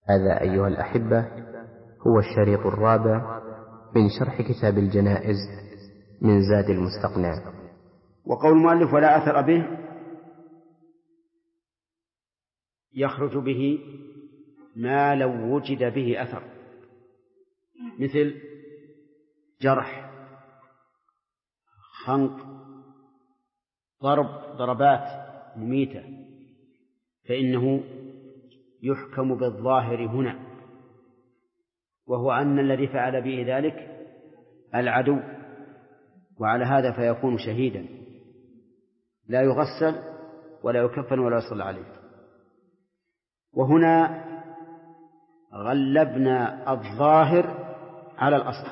هذا أيها الأحبة هو الشريط الرابع من شرح كتاب الجنائز من زاد المستقنع. وقول المؤلف ولا أثر به يخرج به ما لو وجد به أثر، مثل جرح، خنق، ضربات مميتة، فإنه يحكم بالظاهر هنا، وهو أن الذي فعل به ذلك العدو، وعلى هذا فيكون شهيدا لا يغسل ولا يكفن ولا يصلى عليه. وهنا غلبنا الظاهر على الأصل،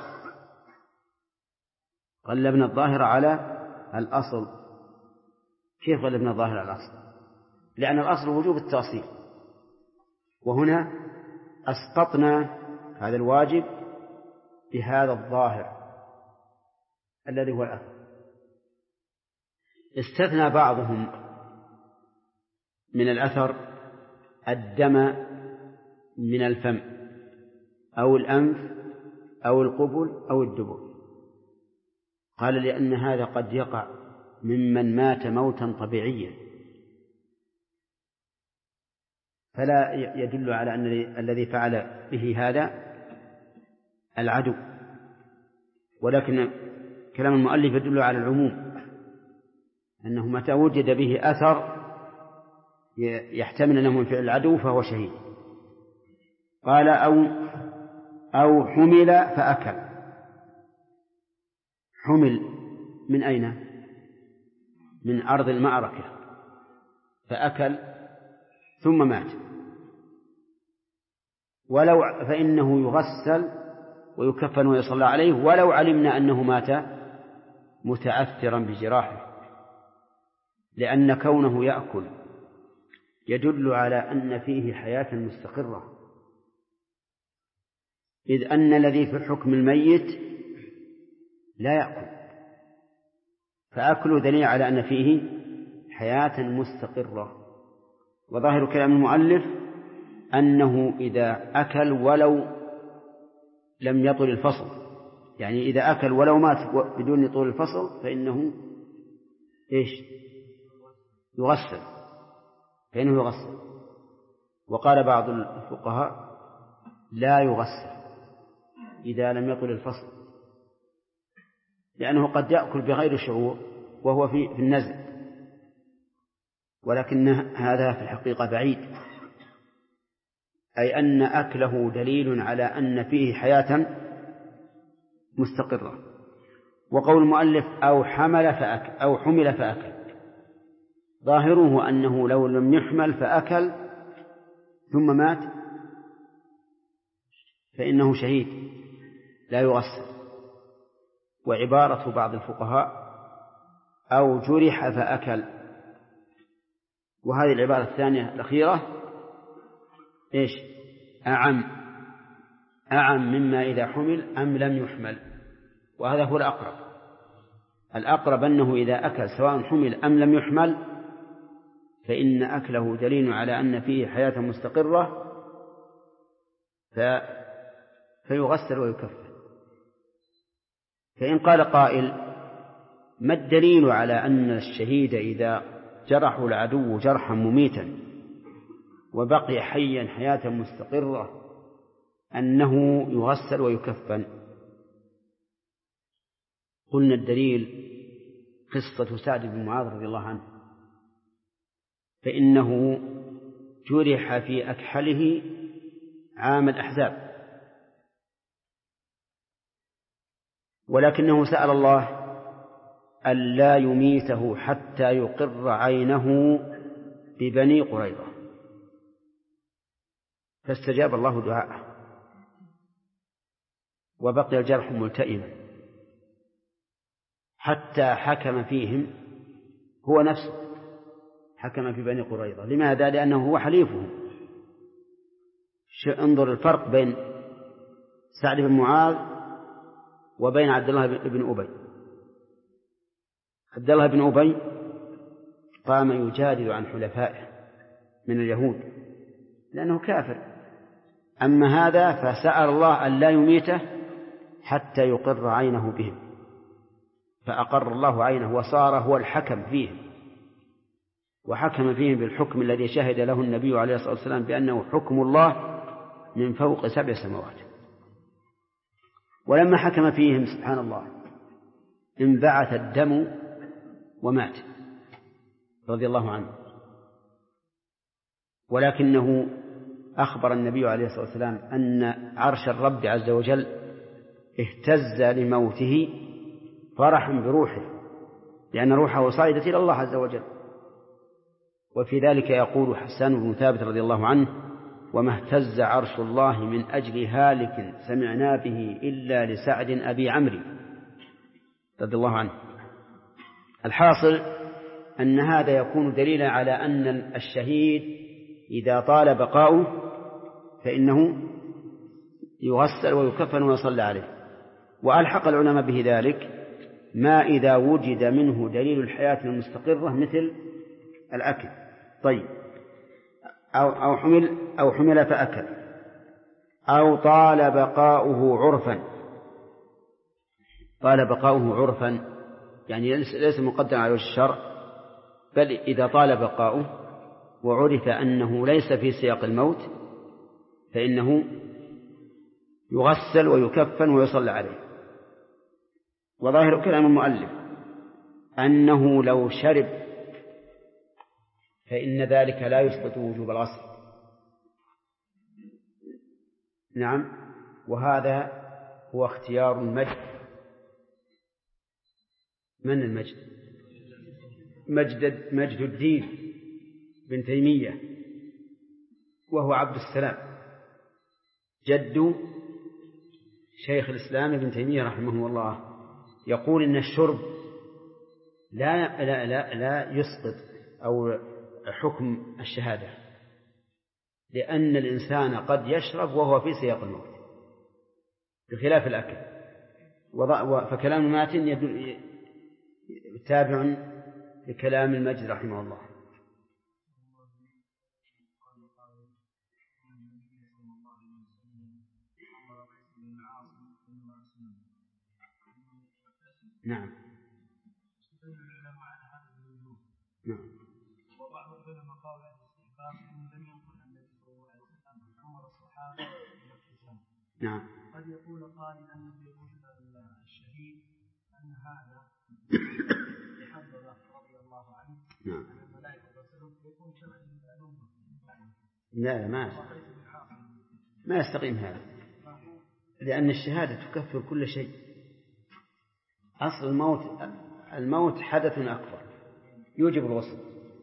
غلبنا الظاهر على الأصل. كيف غلبنا الظاهر على الأصل؟ لأن الأصل وجوب التأصيل، وهنا أسقطنا هذا الواجب بهذا الظاهر الذي هو الأثر. استثنى بعضهم من الأثر الدم من الفم أو الأنف أو القبل أو الدبر، قال لأن هذا قد يقع ممن مات موتا طبيعيا، فلا يدل على أن الذي فعل به هذا العدو، ولكن كلام المؤلف يدل على العموم، أنه متى وجد به أثر يحتمل أنه من فعل العدو فهو شهيد. قال أو حمل فأكل. حمل من أين؟ من أرض المعركة، فأكل ثم مات، ولو فإنه يغسل ويكفن ويصلى عليه ولو علمنا أنه مات متأثرا بجراحه، لأن كونه يأكل يدل على أن فيه حياة مستقرة، إذ أن الذي في حكم الميت لا يأكل، فأكله دليل على أن فيه حياة مستقرة. وظاهر كلام المؤلف أنه إذا أكل ولو لم يطل الفصل، يعني إذا أكل ولو مات بدون طول الفصل فإنه يغسل، فإنه يغسل. وقال بعض الفقهاء لا يغسل إذا لم يطل الفصل، لأنه قد يأكل بغير شعور وهو في النزل، ولكن هذا في الحقيقة بعيد، أي أن أكله دليل على أن فيه حياة مستقرة. وقول المؤلف أو حمل فأكل ظاهره أنه لو لم يحمل فأكل ثم مات فإنه شهيد لا يغسل. وعبارة بعض الفقهاء أو جرح فأكل، وهذه العبارة الثانية الأخيرة أعم مما إذا حمل أم لم يحمل، وهذا هو الأقرب أنه إذا أكل سواء حمل أم لم يحمل فإن أكله دليل على أن فيه حياة مستقرة فيغسل ويكفر. فإن قال قائل ما الدليل على أن الشهيد إذا جرحوا العدو جرحا مميتا وبقي حيا حياة مستقرة أنه يغسل ويكفن؟ قلنا الدليل قصة سعد بن معاذ رضي الله عنه، فإنه جرح في أكحله عام الأحزاب، ولكنه سأل الله ألا يميته حتى يقر عينه ببني قريظة، فاستجاب الله دعاءه وبقي الجرح ملتئما حتى حكم فيهم هو نفسه، حكم في بني قريظة. لماذا؟ لأنه هو حليفهم. انظر الفرق بين سعد بن معاذ وبين عبد الله بن أبي. عبد الله بن أبي قام يجادل عن حلفائه من اليهود لأنه كافر، أما هذا فسأل الله أن لا يميته حتى يقر عينه بهم، فأقر الله عينه وصار هو الحكم فيهم، وحكم فيهم بالحكم الذي شهد له النبي عليه الصلاة والسلام بأنه حكم الله من فوق 7 سماوات. ولما حكم فيهم سبحان الله انبعث الدم ومات رضي الله عنه، ولكنه أخبر النبي عليه الصلاة والسلام أن عرش الرب عز وجل اهتز لموته فرحا بروحه، لأن روحه صعدت إلى الله عز وجل. وفي ذلك يقول حسان بن ثابت رضي الله عنه: وما اهتز عرش الله من أجل هالك سمعنا به إلا لسعد أبي عمرو رضي الله عنه. الحاصل أن هذا يكون دليلا على أن الشهيد إذا طال بقاؤه فإنه يغسل ويكفن ويصلى عليه. وألحق العلماء به ذلك ما إذا وجد منه دليل الحياة المستقرة مثل الأكل. طيب، أو حمل فأكل، أو طال بقاؤه عرفا. طال بقاؤه عرفا يعني ليس مقدم على وجه الشرع، بل إذا طال بقاؤه وعرف أنه ليس في سياق الموت فإنه يغسل ويكفن ويصلى عليه. وظاهر كلام المؤلف أنه لو شرب فإن ذلك لا يسقط وجوب الغسل. نعم، وهذا هو اختيار المجد. من المجد؟ مجد الدين بن تيمية، وهو عبد السلام جد شيخ الإسلام ابن تيمية رحمه الله. يقول إن الشرب لا يسقط أو حكم الشهادة، لأن الإنسان قد يشرب وهو في سياق الموت بخلاف الأكل. فكلام الماتن تابع لكلام المجد رحمه الله. نعم. نعم. وبعض العلماء قال أنه لم يقل النبي صلى الله عليه وسلم أمر الصحابة بالابتسام. نعم. قد يقول قائل أنه يقول الشهيد أن هذا لحضر رضي الله عنه. نعم. أن الملائكة تسلم يكون شرعا للأمة. لا، ما يستقيم هذا، لأن الشهادة تكفر كل شيء. أصل الموت حدث أكبر يوجب الغسل،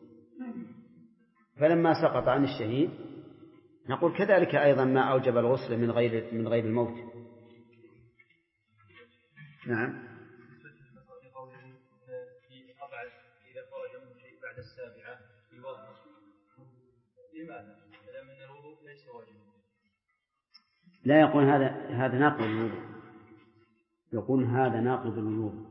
فلما سقط عن الشهيد نقول كذلك أيضا ما أوجب الغسل من غير الموت. نعم. إذا خرج منه شيء بعد 7 يوضأ. لماذا؟ لأن الوضوء ليس واجبا. لا يقول هذا ناقض الوضوء، يقول هذا ناقض الوضوء.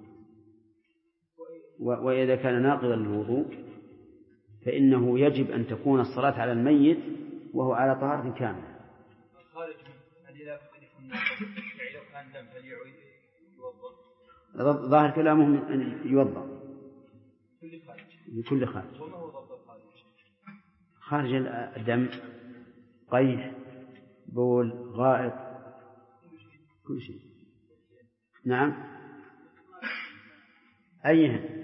وإذا كان ناقضا للوضوء فإنه يجب أن تكون الصلاة على الميت وهو على طهارة كاملة. الخارج من إذا يكون يعني لو كان دم فليعيد يوضأ. ظاهر كلامهم أن يوضأ لكل خارج. وما هو ضبط الخارج؟ خارج الدم، قيح، بول، غائط، كل شيء. نعم. أيها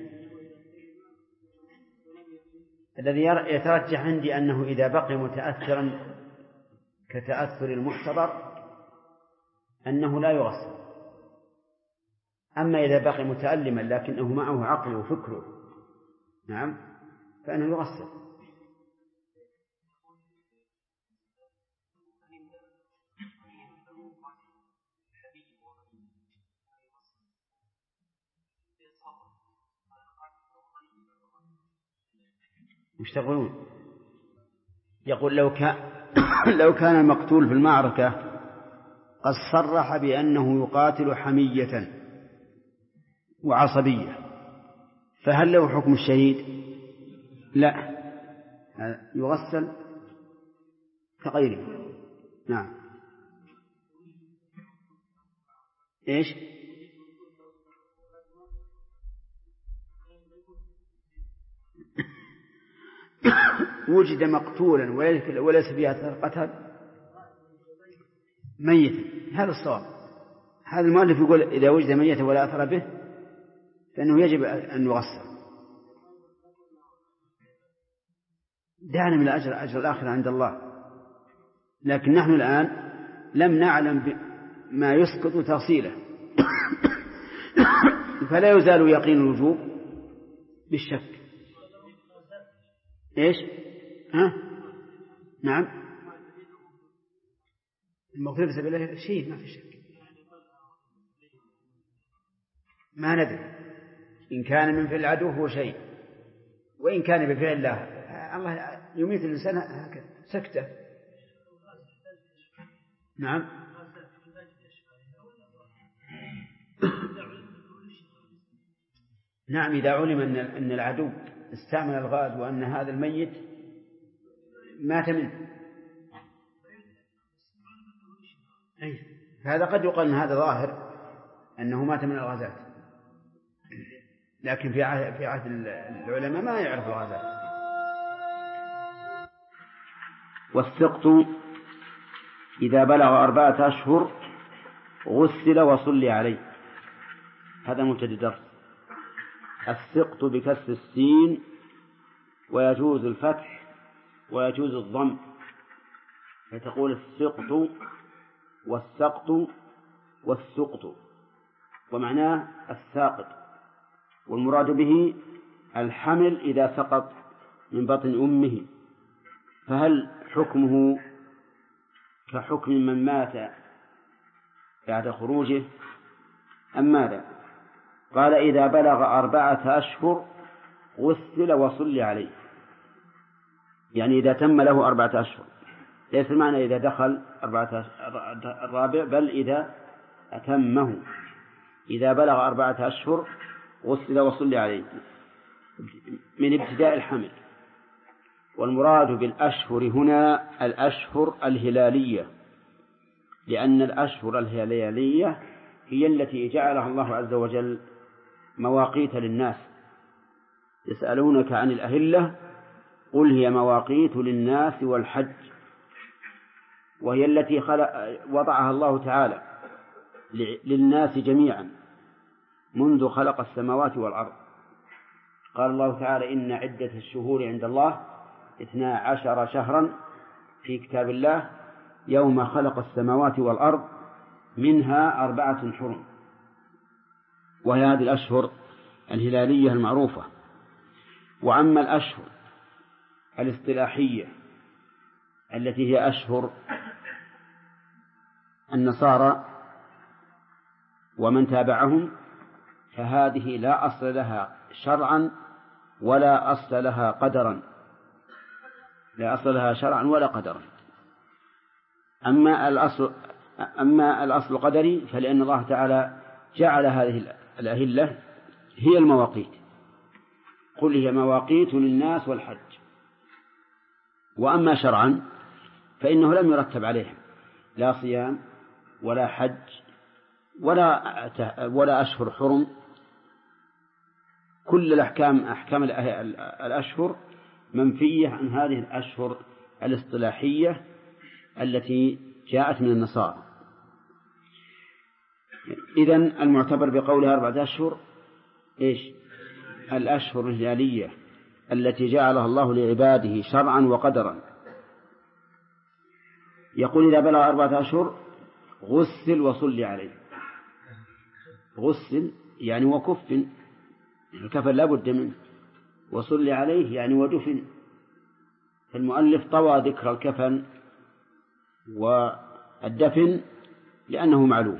الذي يترجح عندي أنه إذا بقي متأثرا كتأثر المحتضر أنه لا يغسل. أما إذا بقي متألما لكنه معه عقله وفكره نعم فإنه يغسل. يشتغلون. يقول لو كان المقتول في المعركة قد صرح بأنه يقاتل حمية وعصبية فهل له حكم الشهيد؟ لا، يغسل كغيره. نعم. إيش؟ وجد مقتولا وليس فيها أثر قتل ميتا، هذا الصواب. هذا المؤلف يقول إذا وجد ميتا ولا أثر به فإنه يجب أن يغسل. دعنا من أجر الآخرة عند الله، لكن نحن الآن لم نعلم ما يسقط تغسيله فلا يزال يقين الوجوب بالشك. إيش؟ نعم، المغفرة بسبب الله شيء ما في شك، ما ندري إن كان من فعل العدو هو شيء، وإن كان بفعل الله يميت الإنسان هكذا سكتة. نعم. نعم، إذا علم أن العدو استعمل الغاز وأن هذا الميت مات منه، هذا قد يقال أن هذا ظاهر أنه مات من الغازات، لكن في عهد العلماء ما يعرف الغازات. والسقط إذا بلغ 4 أشهر غسل وصلي عليه. هذا مبتدأ درس. السقط بكسر السين، ويجوز الفتح ويجوز الضم، فتقول السقط والسقط والسقط، ومعناه الساقط، والمراد به الحمل إذا سقط من بطن أمه. فهل حكمه كحكم من مات بعد خروجه أم ماذا؟ قال إذا بلغ 4 أشهر غسل وصلي عليه، يعني إذا تم له 4 أشهر، ليس المعنى إذا دخل 4 بل إذا أتمه. إذا بلغ 4 أشهر غسل وصلي عليه من ابتداء الحمل. والمراد بالأشهر هنا الأشهر الهلالية، لأن الأشهر الهلالية هي التي جعلها الله عز وجل مواقيت للناس. يسألونك عن الأهلة قل هي مواقيت للناس والحج، وهي التي وضعها الله تعالى للناس جميعا منذ خلق السماوات والأرض. قال الله تعالى إن عدة الشهور عند الله 12 شهرا في كتاب الله يوم خلق السماوات والأرض منها 4 حرم، وهي هذه الأشهر الهلالية المعروفة. وأما الأشهر الاصطلاحية التي هي أشهر النصارى ومن تابعهم، فهذه لا أصل لها شرعا ولا أصل لها قدرا، لا أصل لها شرعا ولا قدرا. أما الأصل قدري، فلأن الله تعالى جعل هذه الأهلة هي المواقيت، قل هي مواقيت للناس والحج. وأما شرعا فإنه لم يرتب عليهم لا صيام ولا حج ولا أشهر حرم. كل أحكام الأشهر منفية عن هذه الأشهر الاصطلاحية التي جاءت من النصارى. إذن المعتبر بقولها 4 أشهر إيش؟ الأشهر الهلالية التي جعلها الله لعباده شرعا وقدرا. يقول إذا بلغ 4 أشهر غسل وصلي عليه. غسل يعني وكفن، الكفن لا بد منه، وصلي عليه يعني ودفن. فالمؤلف طوى ذكر الكفن والدفن لأنه معلوم،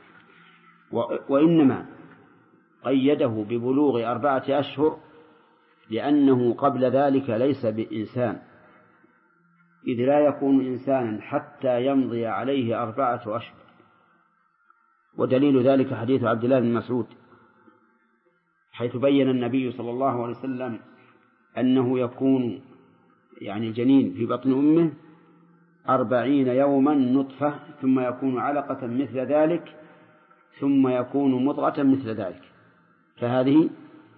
وإنما قيده ببلوغ 4 أشهر لأنه قبل ذلك ليس بإنسان، إذ لا يكون إنسانا حتى يمضي عليه 4 أشهر. ودليل ذلك حديث عبد الله بن مسعود، حيث بين النبي صلى الله عليه وسلم أنه يكون يعني الجنين في بطن أمه 40 يوما نطفة، ثم يكون علقة مثل ذلك، ثم يكون مضغة مثل ذلك، فهذه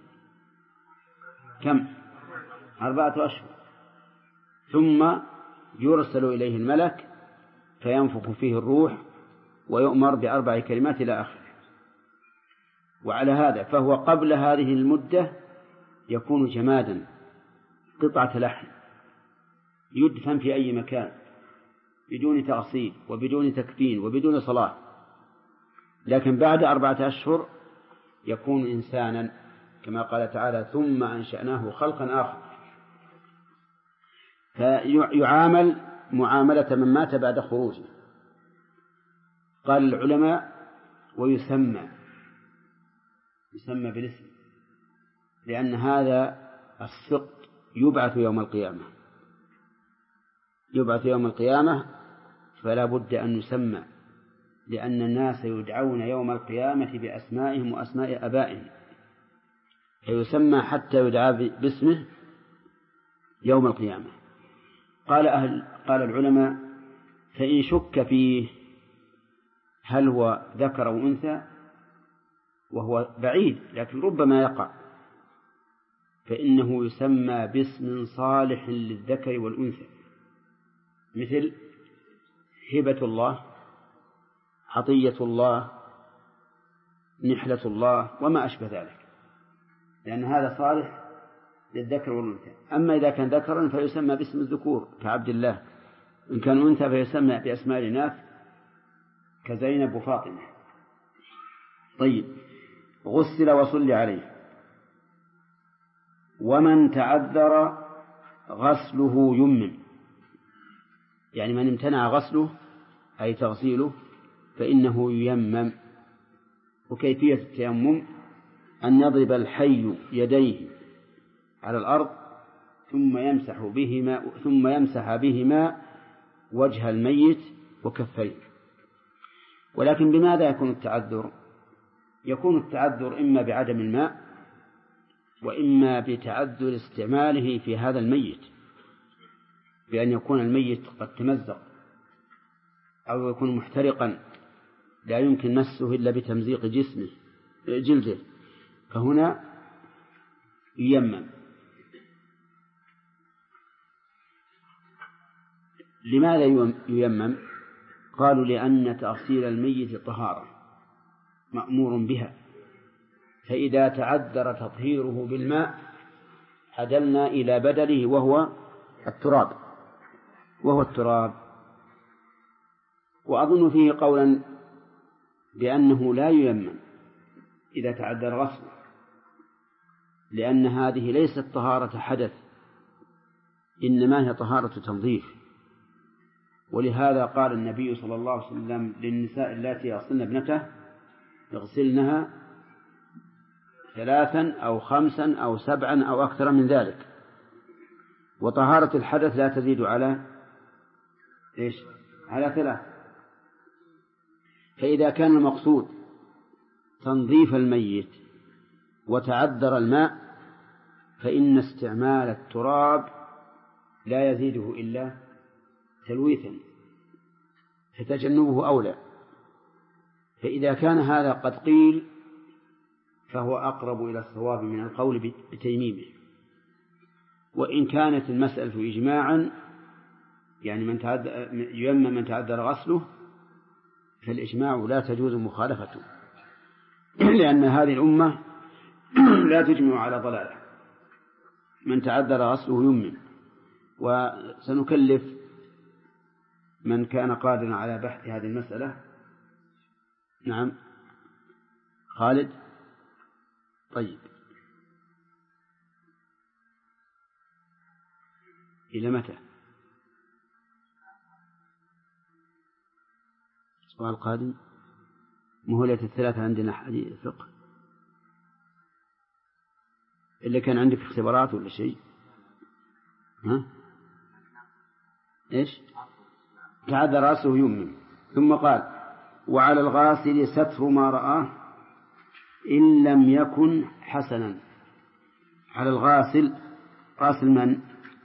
كم؟ 4 أشهر. ثم يرسل إليه الملك فينفخ فيه الروح ويؤمر ب4 كلمات إلى آخره. وعلى هذا فهو قبل هذه المدة يكون جمادا، قطعة لحم يدفن في أي مكان بدون تغسيل وبدون تكفين وبدون صلاة. لكن بعد 4 أشهر يكون إنسانا، كما قال تعالى: ثم أنشأناه خلقا آخر. فيعامل معاملة من مات بعد خروجه. قال العلماء: ويسمى بالاسم، لأن هذا السقط يبعث يوم القيامة، فلا بد أن يسمى، لأن الناس يدعون يوم القيامة بأسمائهم وأسماء أبائهم، فيسمى حتى يدعى باسمه يوم القيامة. قال العلماء: فإن شك فيه هل هو ذكر أو أنثى، وهو بعيد لكن ربما يقع، فإنه يسمى باسم صالح للذكر والأنثى، مثل هبة الله، عطية الله، نحلة الله، وما أشبه ذلك، لأن هذا صالح للذكر والأنثى. أما إذا كان ذكرا فيسمى باسم الذكور كعبد الله، إن كان أنثى فيسمى بأسماء الإناث كزينب وفاطمة. طيب، غسل وصلي عليه. ومن تعذر غسله يمم، يعني من امتنع غسله أي تغسيله فإنه ييمم. وكيفية التيمم أن يضرب الحي يديه على الأرض ثم يمسح بهما وجه الميت وكفيه. ولكن بماذا يكون التعذر؟ يكون التعذر إما بعدم الماء، وإما بتعذر استعماله في هذا الميت، بأن يكون الميت قد تمزق أو يكون محترقا لا يمكن مسه إلا بتمزيق جلده، فهنا ييمم. لماذا ييمم؟ قالوا: لأن تغسيل الميت طهارة مأمور بها، فإذا تعذر تطهيره بالماء عدلنا إلى بدله وهو التراب. وأظن فيه قولا بأنه لا ييمم إذا تعذر غسله، لأن هذه ليست طهارة حدث، إنما هي طهارة تنظيف. ولهذا قال النبي صلى الله عليه وسلم للنساء اللاتي يغسلن ابنته: اغسلنها 3 أو 5 أو 7 أو أكثر من ذلك. وطهارة الحدث لا تزيد على على 3. فإذا كان المقصود تنظيف الميت وتعذر الماء، فإن استعمال التراب لا يزيده إلا تلويثا، فتجنبه أولى. فإذا كان هذا قد قيل فهو أقرب إلى الصواب من القول بتيميمه. وإن كانت المسألة إجماعا، يعني من تعذر غسله، فالإجماع لا تجوز مخالفته، لأن هذه الأمة لا تجمع على ضلاله. من تعذر غسله يمن. وسنكلف من كان قادرا على بحث هذه المسألة. نعم، خالد. طيب، إلى متى؟ الأسبوع القادم. مهلة 3 عندنا حديث فقه، إلا كان عندك اختبارات ولا شيء؟ إيش؟ تعذر رأسه يمن. ثم قال: وعلى الغاسل ستر ما رآه إن لم يكن حسنا. على الغاسل، غاسل من؟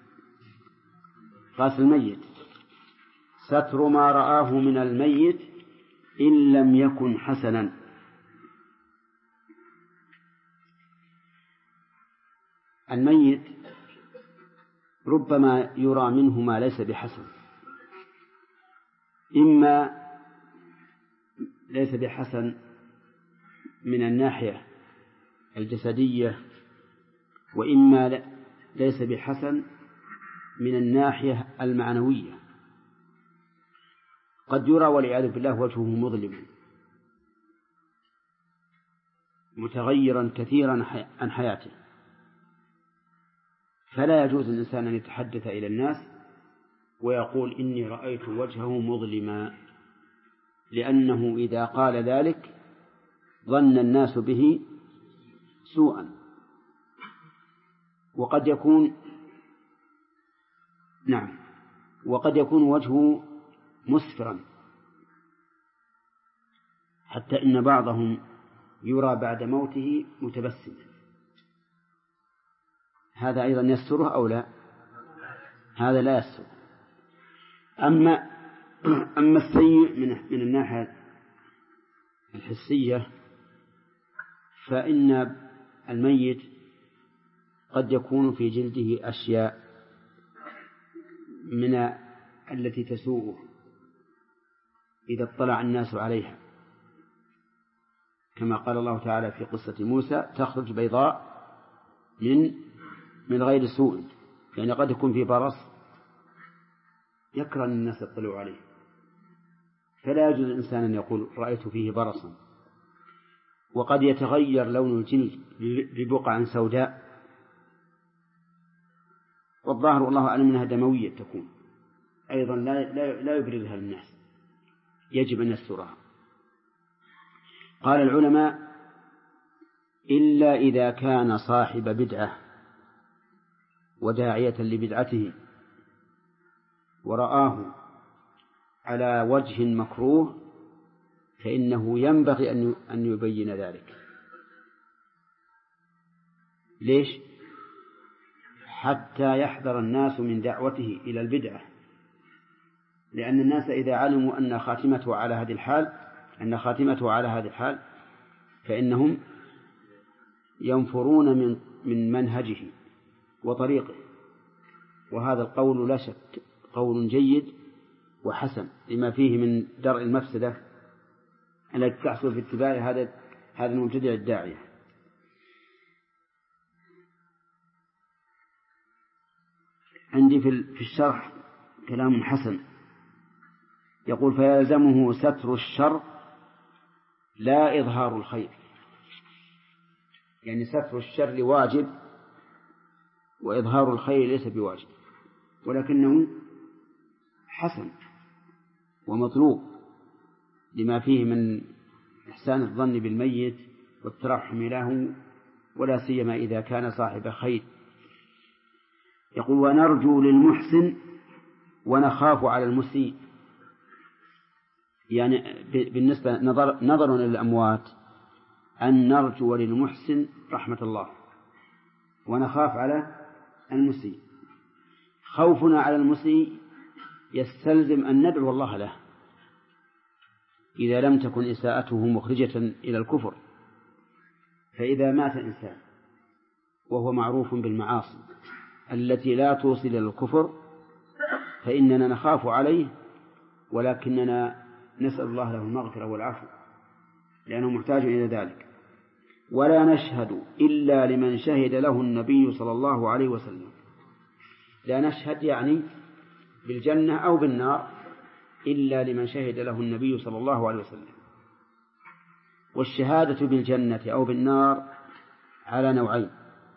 غاسل الميت. ستر ما رآه من الميت إن لم يكن حسنا، الميت ربما يرى منه ما ليس بحسن، إما ليس بحسن من الناحية الجسدية، وإما ليس بحسن من الناحية المعنوية. قد يرى والعياذ بالله وجهه مظلما متغيرا كثيرا عن حياته، فلا يجوز للإنسان أن يتحدث إلى الناس ويقول إني رأيت وجهه مظلما، لأنه إذا قال ذلك ظن الناس به سوءا. وقد يكون وجهه مسفرا، حتى إن بعضهم يرى بعد موته متبسما، هذا أيضا يستره أو لا؟ هذا لا يستر. أما السيء من الناحية الحسية، فإن الميت قد يكون في جلده أشياء من التي تسوءه إذا اطلع الناس عليها، كما قال الله تعالى في قصة موسى: تخرج بيضاء من غير سوء، يعني قد يكون في برص يكره الناس يطلعوا عليه، فلا يجوز الإنسان أن يقول رأيت فيه برصا. وقد يتغير لون الجلد ببقع سوداء، والظاهر والله أعلم أنها دموية تكون أيضا لا يبرزها للناس، يجب أن يسترها. قال العلماء: إلا إذا كان صاحب بدعة وداعية لبدعته ورآه على وجه مكروه، فإنه ينبغي أن يبين ذلك. ليش؟ حتى يحذر الناس من دعوته إلى البدعة، لأن الناس إذا علموا أن خاتمته على هذه الحال فإنهم ينفرون من منهجه وطريقه. وهذا القول لا شك قول جيد وحسن لما فيه من درء المفسدة التي تحصل في اتباع هذا المبتدع الداعية. عندي في الشرح كلام حسن يقول: فيلزمه ستر الشر لا إظهار الخير. يعني ستر الشر واجب، وإظهار الخير ليس بواجب، ولكنه حسن ومطلوب لما فيه من إحسان الظن بالميت والترحم له، ولا سيما إذا كان صاحب خير. يقول: ونرجو للمحسن ونخاف على المسيء. يعني بالنسبة نظرا للأموات أن نرجو للمحسن رحمة الله ونخاف على المسيء. خوفنا على المسيء يستلزم أن ندعو الله له إذا لم تكن إساءته مخرجة إلى الكفر. فإذا مات إنسان وهو معروف بالمعاصي التي لا توصل إلى الكفر فإننا نخاف عليه، ولكننا نسأل الله له المغفرة والعفو لأنه محتاج إلى ذلك. ولا نشهد إلا لمن شهد له النبي صلى الله عليه وسلم. لا نشهد يعني بالجنة أو بالنار إلا لمن شهد له النبي صلى الله عليه وسلم. والشهادة بالجنة أو بالنار على نوعين: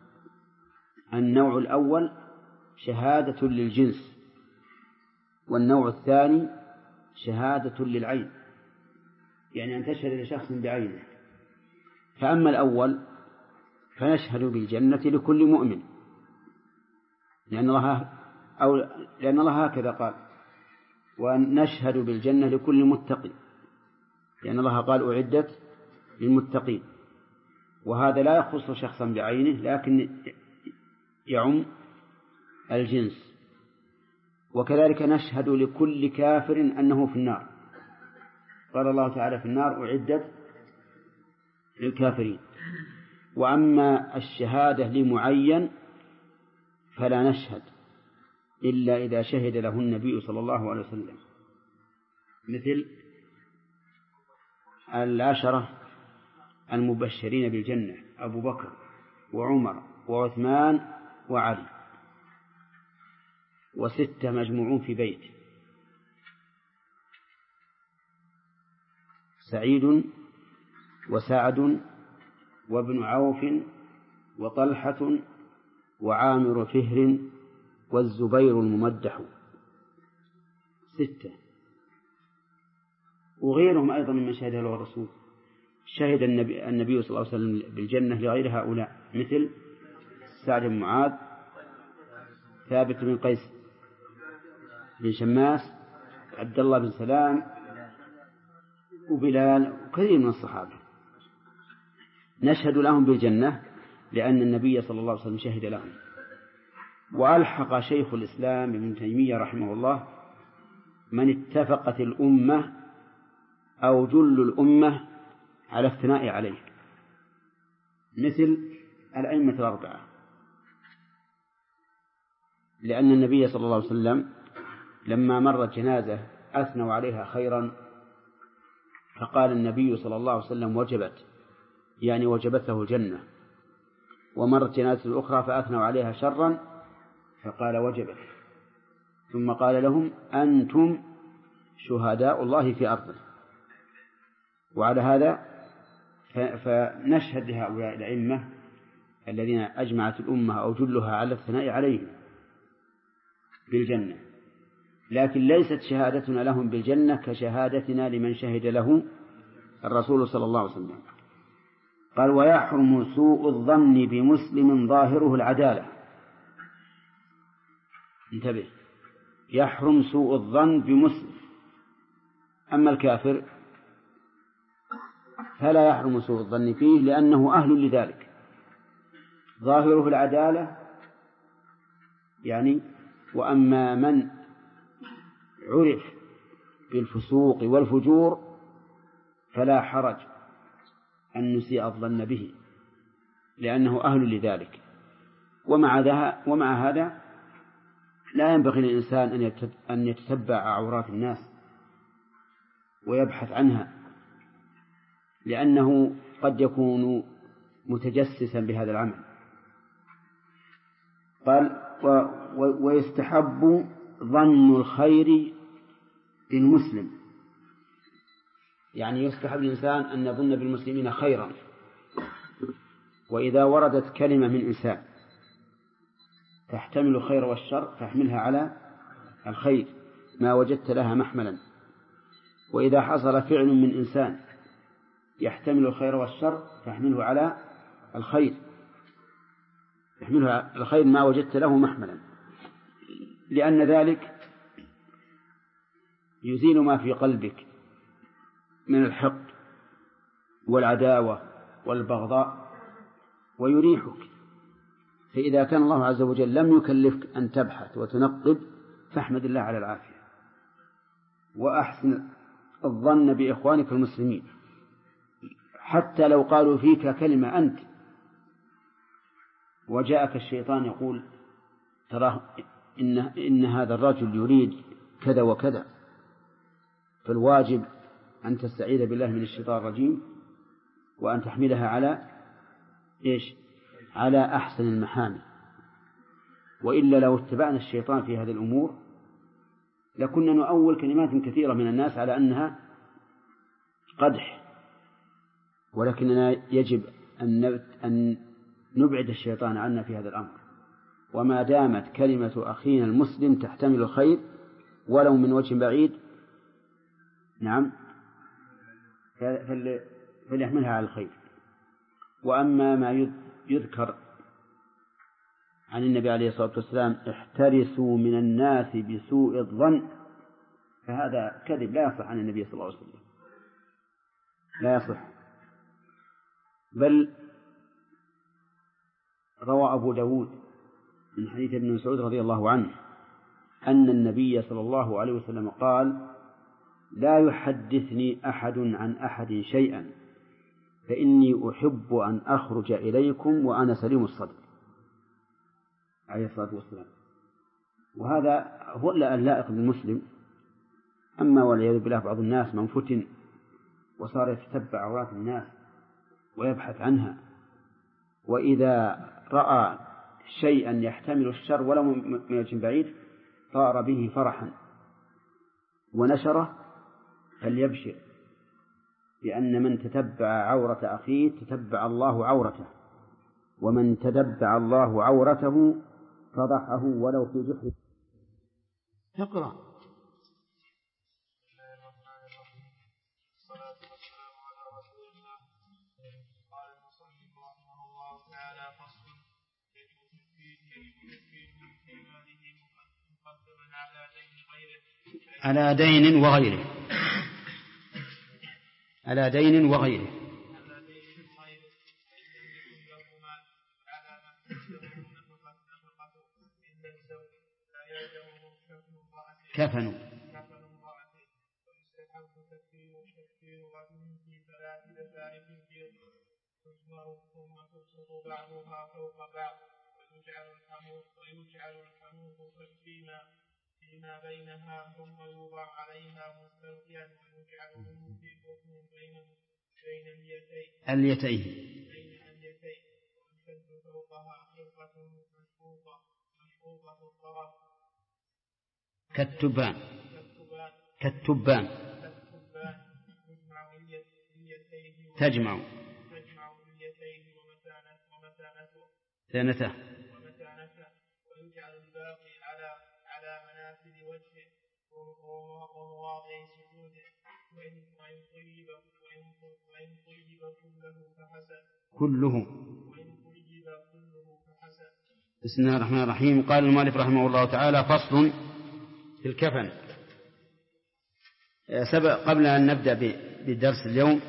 النوع الأول شهادة للجنس، والنوع الثاني شهادة للعين، يعني أن تشهد لشخص بعينه. فأما الأول فنشهد بالجنة لكل مؤمن، لأن الله هكذا قال: ونشهد بالجنة لكل متقي، لأن الله قال: أعدت للمتقين. وهذا لا يخص شخصا بعينه لكن يعم الجنس. وكذلك نشهد لكل كافر أنه في النار، قال الله تعالى: في النار أعدت للكافرين. وأما الشهادة لمعين فلا نشهد إلا إذا شهد له النبي صلى الله عليه وسلم، مثل 10 المبشرين بالجنة: أبو بكر وعمر وعثمان وعلي، 6 مجموعون في بيت: سعيد وسعد وابن عوف وطلحة وعامر فهر والزبير الممدح، 6. وغيرهم أيضا من شهد له الرسول. شهد النبي صلى الله عليه وسلم بالجنة لغير هؤلاء، مثل سعد بن معاذ، ثابت بن قيس بن شماس، عبد الله بن سلام، وبلال، وكثير من الصحابة نشهد لهم بالجنة لأن النبي صلى الله عليه وسلم شهد لهم. وألحق شيخ الإسلام ابن تيمية رحمه الله: من اتفقت الأمة أو جل الأمة على الثناء عليه، مثل الأئمة 4، لأن النبي صلى الله عليه وسلم لما مرت جنازة أثنوا عليها خيرا، فقال النبي صلى الله عليه وسلم: وجبت، يعني وجبت له الجنة. ومرت جنازة أخرى فأثنوا عليها شرا، فقال: وجبت. ثم قال لهم: أنتم شهداء الله في أرضه. وعلى هذا فنشهد لهؤلاء الأئمة الذين أجمعت الأمة أو جلها على الثناء عليهم بالجنة، لكن ليست شهادتنا لهم بالجنة كشهادتنا لمن شهد له الرسول صلى الله عليه وسلم. قال: ويحرم سوء الظن بمسلم ظاهره العدالة. انتبه، يحرم سوء الظن بمسلم، أما الكافر فلا يحرم سوء الظن فيه لأنه أهل لذلك. ظاهره العدالة يعني، وأما من عرف بالفسوق والفجور فلا حرج أن نسيء الظن به لأنه أهل لذلك. ومع هذا لا ينبغي للإنسان أن يتتبع عورات الناس ويبحث عنها، لأنه قد يكون متجسسا بهذا العمل. قال: ويستحب ظن الخير بالمسلم، يعني يستحب الإنسان أن يظن بالمسلمين خيرا. وإذا وردت كلمة من إنسان تحتمل الخير والشر فاحملها على الخير ما وجدت لها محملا. وإذا حصل فعل من إنسان يحتمل الخير والشر فاحمله على الخير، يحمله على الخير ما وجدت له محملا، لأن ذلك يزيل ما في قلبك من الحقد والعداوة والبغضاء ويريحك. فإذا كان الله عز وجل لم يكلفك أن تبحث وتنقب فاحمد الله على العافية، وأحسن الظن بإخوانك المسلمين حتى لو قالوا فيك كلمة أنت وجاءك الشيطان يقول: ترى إن هذا الرجل يريد كذا وكذا، فالواجب أن تستعيذ بالله من الشيطان الرجيم وأن تحملها على إيش؟ على أحسن المحامل. وإلا لو اتبعنا الشيطان في هذه الأمور لكنا نؤول كلمات كثيرة من الناس على أنها قدح، ولكننا يجب أن نبعد الشيطان عنا في هذا الأمر. وما دامت كلمة أخينا المسلم تحتمل الخير ولو من وجه بعيد، نعم، فليحملها على الخير. وأما ما يذكر عن النبي عليه الصلاة والسلام: احترسوا من الناس بسوء الظن، فهذا كذب لا يصح عن النبي صلى الله عليه وسلم، لا يصح. بل روى أبو داود من حديث ابن مسعود رضي الله عنه أن النبي صلى الله عليه وسلم قال: لا يحدثني أحد عن أحد شيئا فإني أحب أن أخرج إليكم وأنا سليم الصدر. عليه الصلاة والسلام. وهذا هو اللائق بالمسلم. أما والعياذ بالله بعض الناس من فتن وصار يتتبع عورات الناس ويبحث عنها، وإذا رأى شيئا يحتمل الشر ولو من وجه بعيد طار به فرحا ونشره، فليبشر بأن من تتبع عورة أخيه تتبع الله عورته، ومن تتبع الله عورته فضحه ولو في جحر. اقرأ. على دين وغيره. على دين وغيره. كفن. فيما بينها ثم يوضع عليها مستلقيا ويجعله في بطن بين اليتين ويشد فوقها خرقة مشقوقة الطرف كالتبان تجمع اليتين ومتانته ويجعل الباقي على منافذ وجهه ومواضع سجوده، وإن طيب كله فحسن. بسم الله الرحمن الرحيم. قال المؤلف رحمه الله تعالى: فصل في الكفن. قبل أن نبدأ بالدرس اليوم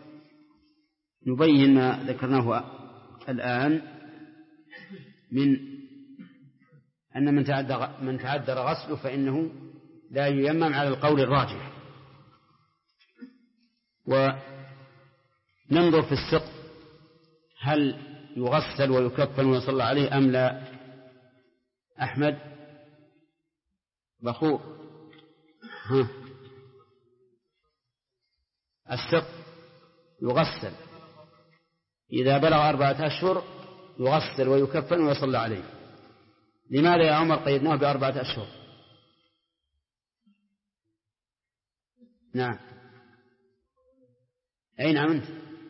نبين ما ذكرناه الآن من أن من تعذر غسله فإنه لا ييمم على القول الراجح. وننظر في السقف هل يغسل ويكفن ويصلى عليه أم لا. أحمد بخور السقف يغسل إذا بلغ 4 أشهر، يغسل ويكفن ويصلى عليه. لماذا يا عمر قيدناه ب4 أشهر؟ نعم. أين أنت؟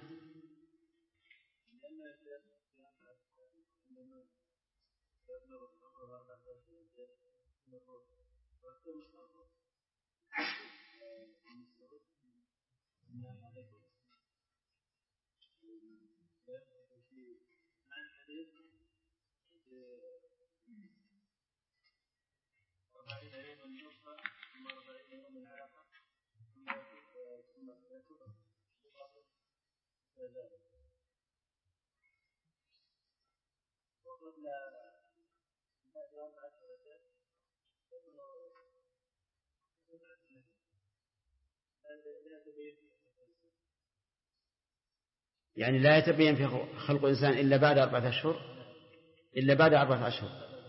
يعني لا يتبين في خلق الإنسان إلا بعد 4 أشهر، إلا بعد 4 أشهر.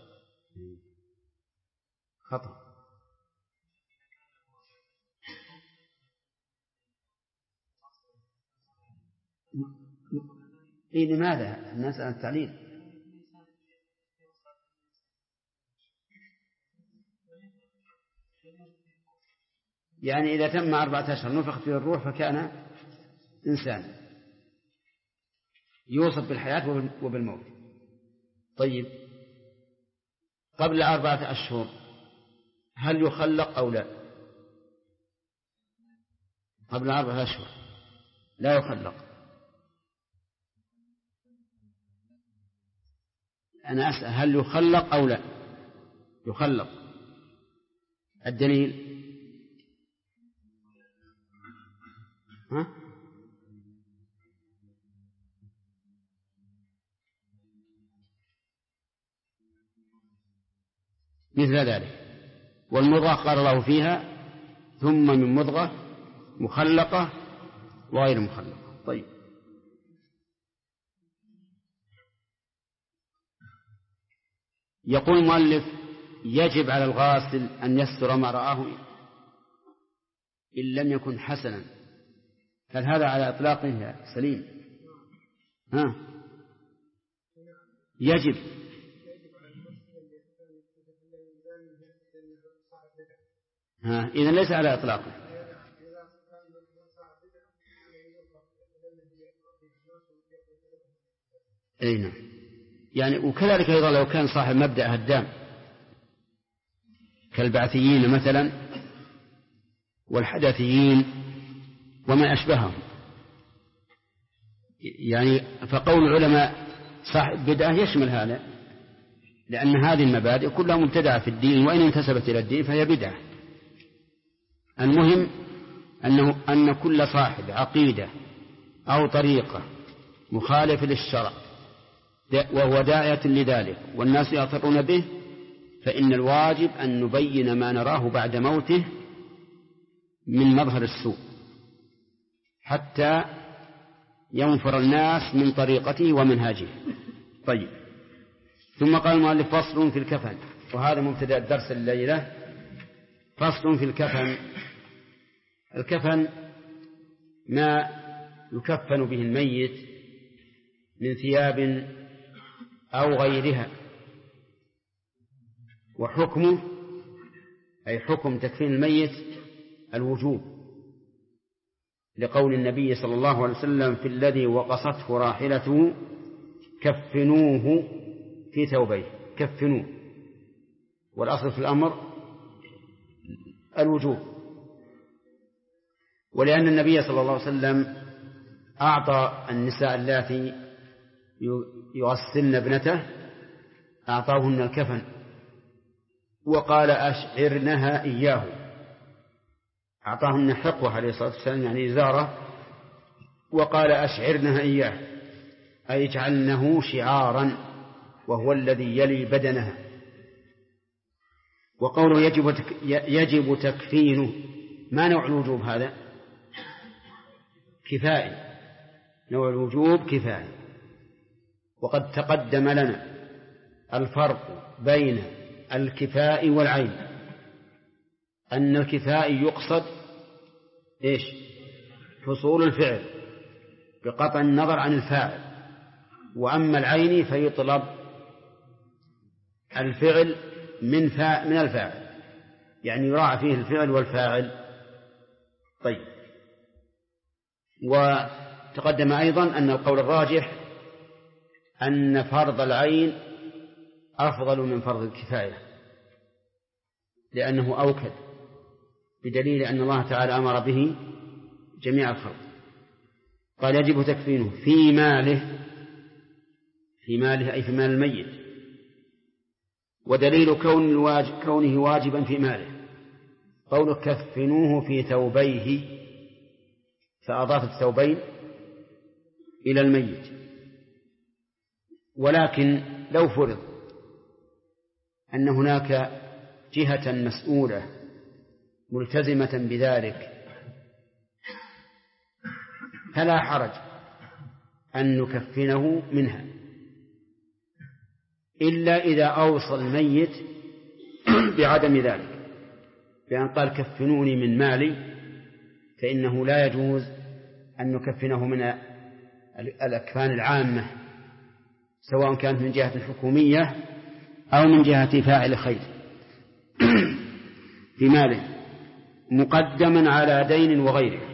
خطأ. إيه لماذا؟ الناس عن التعليل. يعني إذا تم 4 أشهر نفخ فيه الروح فكان إنسان يوصف بالحياة وبالموت. طيب قبل 4 أشهر هل يخلق أو لا؟ قبل 4 أشهر لا يخلق. أنا أسأل هل يخلق أو لا؟ يخلق. الدليل مثل ذلك. والمضغة قال الله فيها ثم من مضغة مخلقة وغير مخلقة. طيب يقول المؤلف يجب على الغاسل أن يستر ما رآه إن لم يكن حسنا. هل هذا على إطلاقه يا سليم؟ يجب. إذن ليس على إطلاقه. نعم. يعني وكذلك أيضا لو كان صاحب مبدأ هدام كالبعثيين مثلا والحداثيين وما أشبههم، يعني فقول العلماء صاحب بدعة يشمل هذا، لأن هذه المبادئ كلها مبتدعة في الدين، وإن انتسبت إلى الدين فهي بدعة. المهم أن كل صاحب عقيدة أو طريقة مخالف للشرع وهو داعية لذلك والناس يأثرون به، فإن الواجب أن نبين ما نراه بعد موته من مظهر السوء حتى ينفر الناس من طريقته ومنهاجه. طيب، ثم قال المؤلف فصل في الكفن، وهذا مبتدأ الدرس الليلة. فصل في الكفن. الكفن ما يكفن به الميت من ثياب أو غيرها، وحكمه أي حكم تكفين الميت الوجوب، لقول النبي صلى الله عليه وسلم في الذي وقصته راحلته كفنوه في ثوبيه، كفنوه، والأصل في الأمر الوجوب. ولأن النبي صلى الله عليه وسلم أعطى النساء اللاتي يغسلن ابنته أعطاهن الكفن وقال أشعرنها إياه، أعطاهن حقوة عليه الصلاة والسلام يعني إزارة، وقال أشعرنها إياه أي اجعلنه شعارا وهو الذي يلي بدنها. وقوله يجب تكفينه، ما نوع الوجوب هذا؟ كفائي، نوع الوجوب كفائي. وقد تقدم لنا الفرق بين الكفاء والعين، أن الكفاء يقصد إيش؟ حصول الفعل بقطع النظر عن الفاعل، وأما العين فيطلب الفعل من الفاعل، يعني يراعى فيه الفعل والفاعل. طيب، وتقدم أيضا أن القول الراجح أن فرض العين أفضل من فرض الكفاية، لأنه أوكد، بدليل أن الله تعالى أمر به جميع الخلق. قال يجب تكفينه في ماله، في ماله أي في مال الميت، ودليل كونه واجبا في ماله قوله كفنوه في ثوبيه، فأضاف الثوبين إلى الميت. ولكن لو فرض أن هناك جهة مسؤولة ملتزمة بذلك فلا حرج أن نكفنه منها، إلا إذا أوصى الميت بعدم ذلك، بأن قال كفنوني من مالي، فإنه لا يجوز أن نكفنه من الأكفان العامة، سواء كانت من جهة حكومية أو من جهة فاعل خير في ماله مقدما على دين وغيره.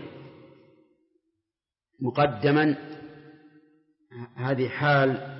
مقدما هذه حال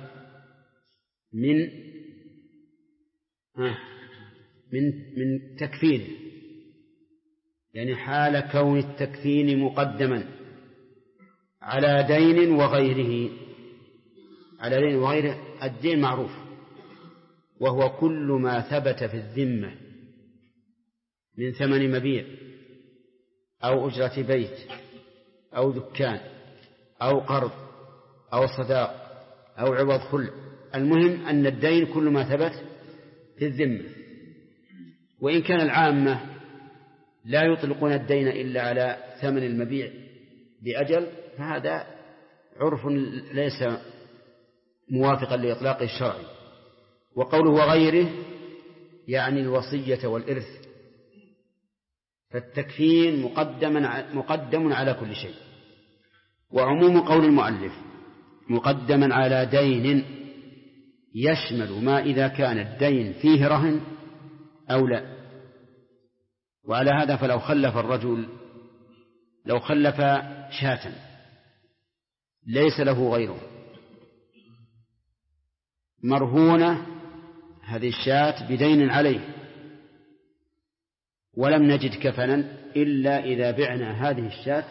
من تكفين، يعني حال كون التكفين مقدما على دين وغيره. على دين وغيره، الدين معروف، وهو كل ما ثبت في الذمة من ثمن مبيع أو أجرة بيت أو دكان أو قرض أو صداق أو عوض خلع. المهم أن الدين كل ما ثبت في الذمة، وإن كان العامة لا يطلقون الدين إلا على ثمن المبيع بأجل، فهذا عرف ليس موافقا لإطلاق الشرع. وقوله وغيره يعني الوصية والإرث، فالتكفين مقدم على كل شيء. وعموم قول المؤلف مقدما على دين يشمل ما إذا كان الدين فيه رهن أو لا. وعلى هذا فلو خلف الرجل شاة ليس له غيره مرهونة، هذه الشاة بدين عليه، ولم نجد كفنا إلا إذا بعنا هذه الشاة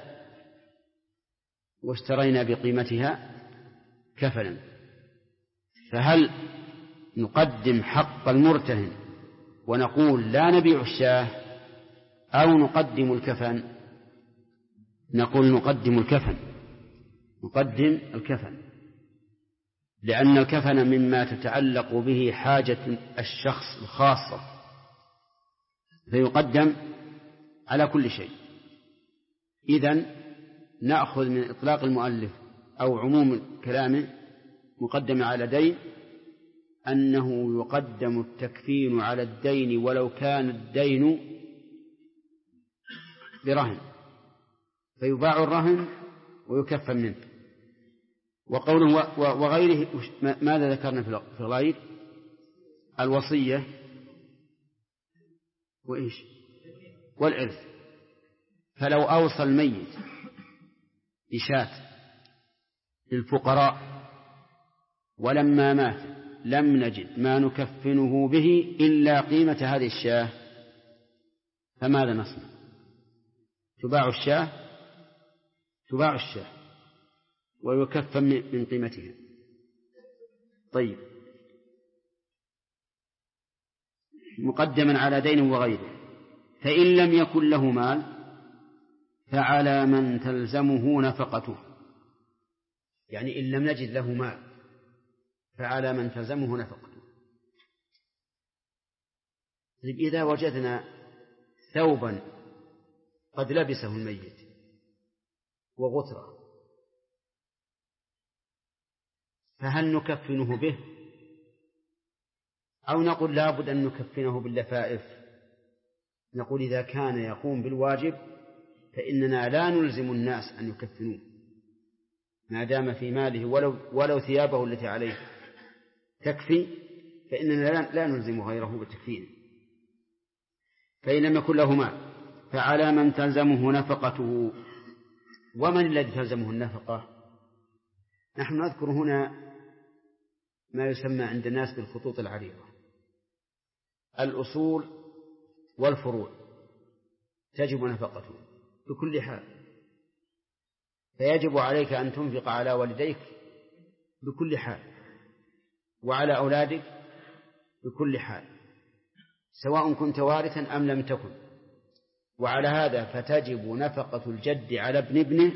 واشترينا بقيمتها كفنا، فهل نقدم حق المرتهن ونقول لا نبيع الشاة أو نقدم الكفن؟ نقول نقدم الكفن، لأن الكفن مما تتعلق به حاجة الشخص الخاصة، فيقدم على كل شيء. إذن نأخذ من إطلاق المؤلف أو عموم كلامه مقدم على دين أنه يقدم التكفين على الدين ولو كان الدين برهن، فيباع الرهن ويكفن منه. وقوله وغيره ماذا ذكرنا في الغير؟ الوصية وإيش؟ والإرث. فلو أوصى الميت بشاة للفقراء ولما مات لم نجد ما نكفنه به إلا قيمة هذه الشاة، فماذا نصنع؟ تباع الشاة ويكفن من قيمتها. طيب، مقدما على دين وغيره. فإن لم يكن له مال فعلى من تلزمه نفقته، يعني إن لم نجد له مال فعلى من تلزمه نفقته. طيب، إذا وجدنا ثوبا قد لبسه الميت وغترة فهل نكفنه به أو نقول لابد أن نكفنه باللفائف؟ نقول إذا كان يقوم بالواجب فإننا لا نلزم الناس أن يكفنوه ما دام في ماله، ولو ثيابه التي عليه تكفي، فإننا لا نلزم غيره بالتكفين. فإن لم يكن له مال فعلى من تلزمه نفقته. ومن الذي تلزمه النفقة؟ نحن نذكر هنا ما يسمى عند الناس بالخطوط العريضة، الأصول والفروع تجب نفقته بكل حال، فيجب عليك أن تنفق على والديك بكل حال وعلى أولادك بكل حال، سواء كنت وارثا أم لم تكن. وعلى هذا فتجب نفقة الجد على ابنه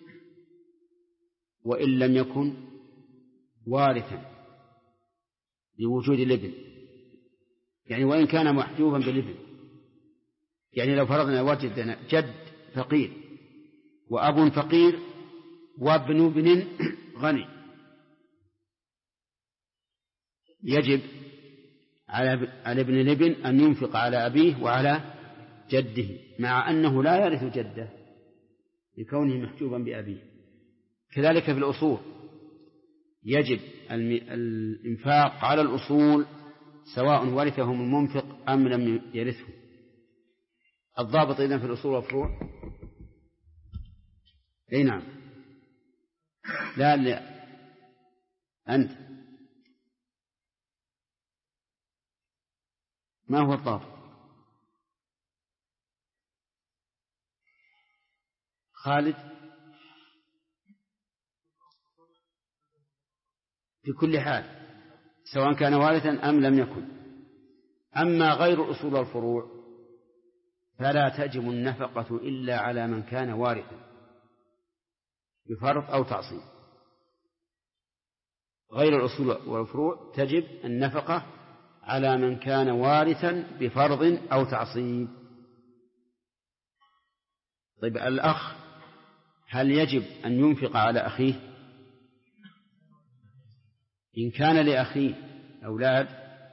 وإن لم يكن وارثا لوجود الابن، يعني وإن كان محجوبا بالابن. يعني لو فرضنا وجدنا جد فقير وأب فقير وابن ابن غني، يجب على ابن الابن أن ينفق على أبيه وعلى جده، مع أنه لا يرث جده لكونه محجوبا بأبيه. كذلك في الأصول يجب الإنفاق على الأصول سواء ورثهم المنفق أم لم يرثه. الضابط إذن في الأصول والفروع أي نعم. لا أنت ما هو الضابط؟ خالد في كل حال سواء كان وارثا أم لم يكن. أما غير أصول والفروع فلا تجب النفقة إلا على من كان وارثا بفرض أو تعصيب. غير الأصول والفروع تجب النفقة على من كان وارثا بفرض أو تعصيب. طيب، الأخ هل يجب أن ينفق على أخيه؟ إن كان لأخيه أولاد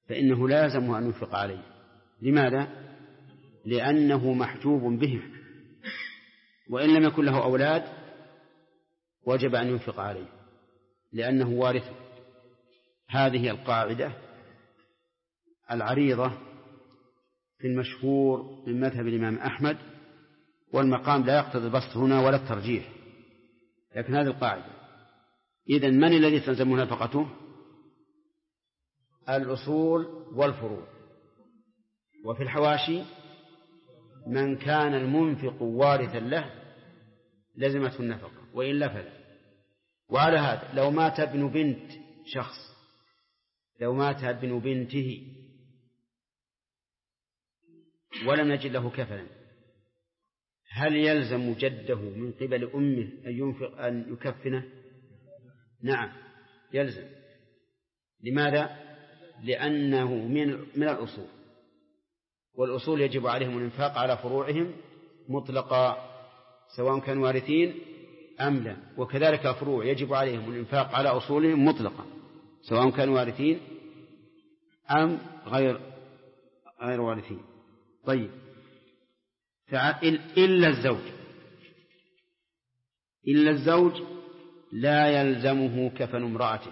فإنه لازمه أن ينفق عليه. لماذا؟ لأنه محجوب به، وإن لم يكن له أولاد وجب أن ينفق عليه لأنه وارث. هذه القاعدة العريضة في المشهور من مذهب الإمام أحمد، والمقام لا يقتضي البسط هنا ولا الترجيح، لكن هذه القاعدة. إذن من الذي تلزم نفقته؟ الأصول والفروع. وفي الحواشي من كان المنفق وارثا له لزمته النفقة وإلا فلا. وعلى هذا لو مات ابن بنت شخص، لو مات ابن بنته ولم يجد له كفلا، هل يلزم جده من قبل أمه أن يكفنه؟ نعم يلزم. لماذا؟ لأنه من الأصول، والأصول يجب عليهم الإنفاق على فروعهم مطلقا سواء كانوا وارثين أم لا، وكذلك الفروع يجب عليهم الإنفاق على أصولهم مطلقا سواء كانوا وارثين أم غير وارثين. طيب، إلا الزوج لا يلزمه كفن امرأته.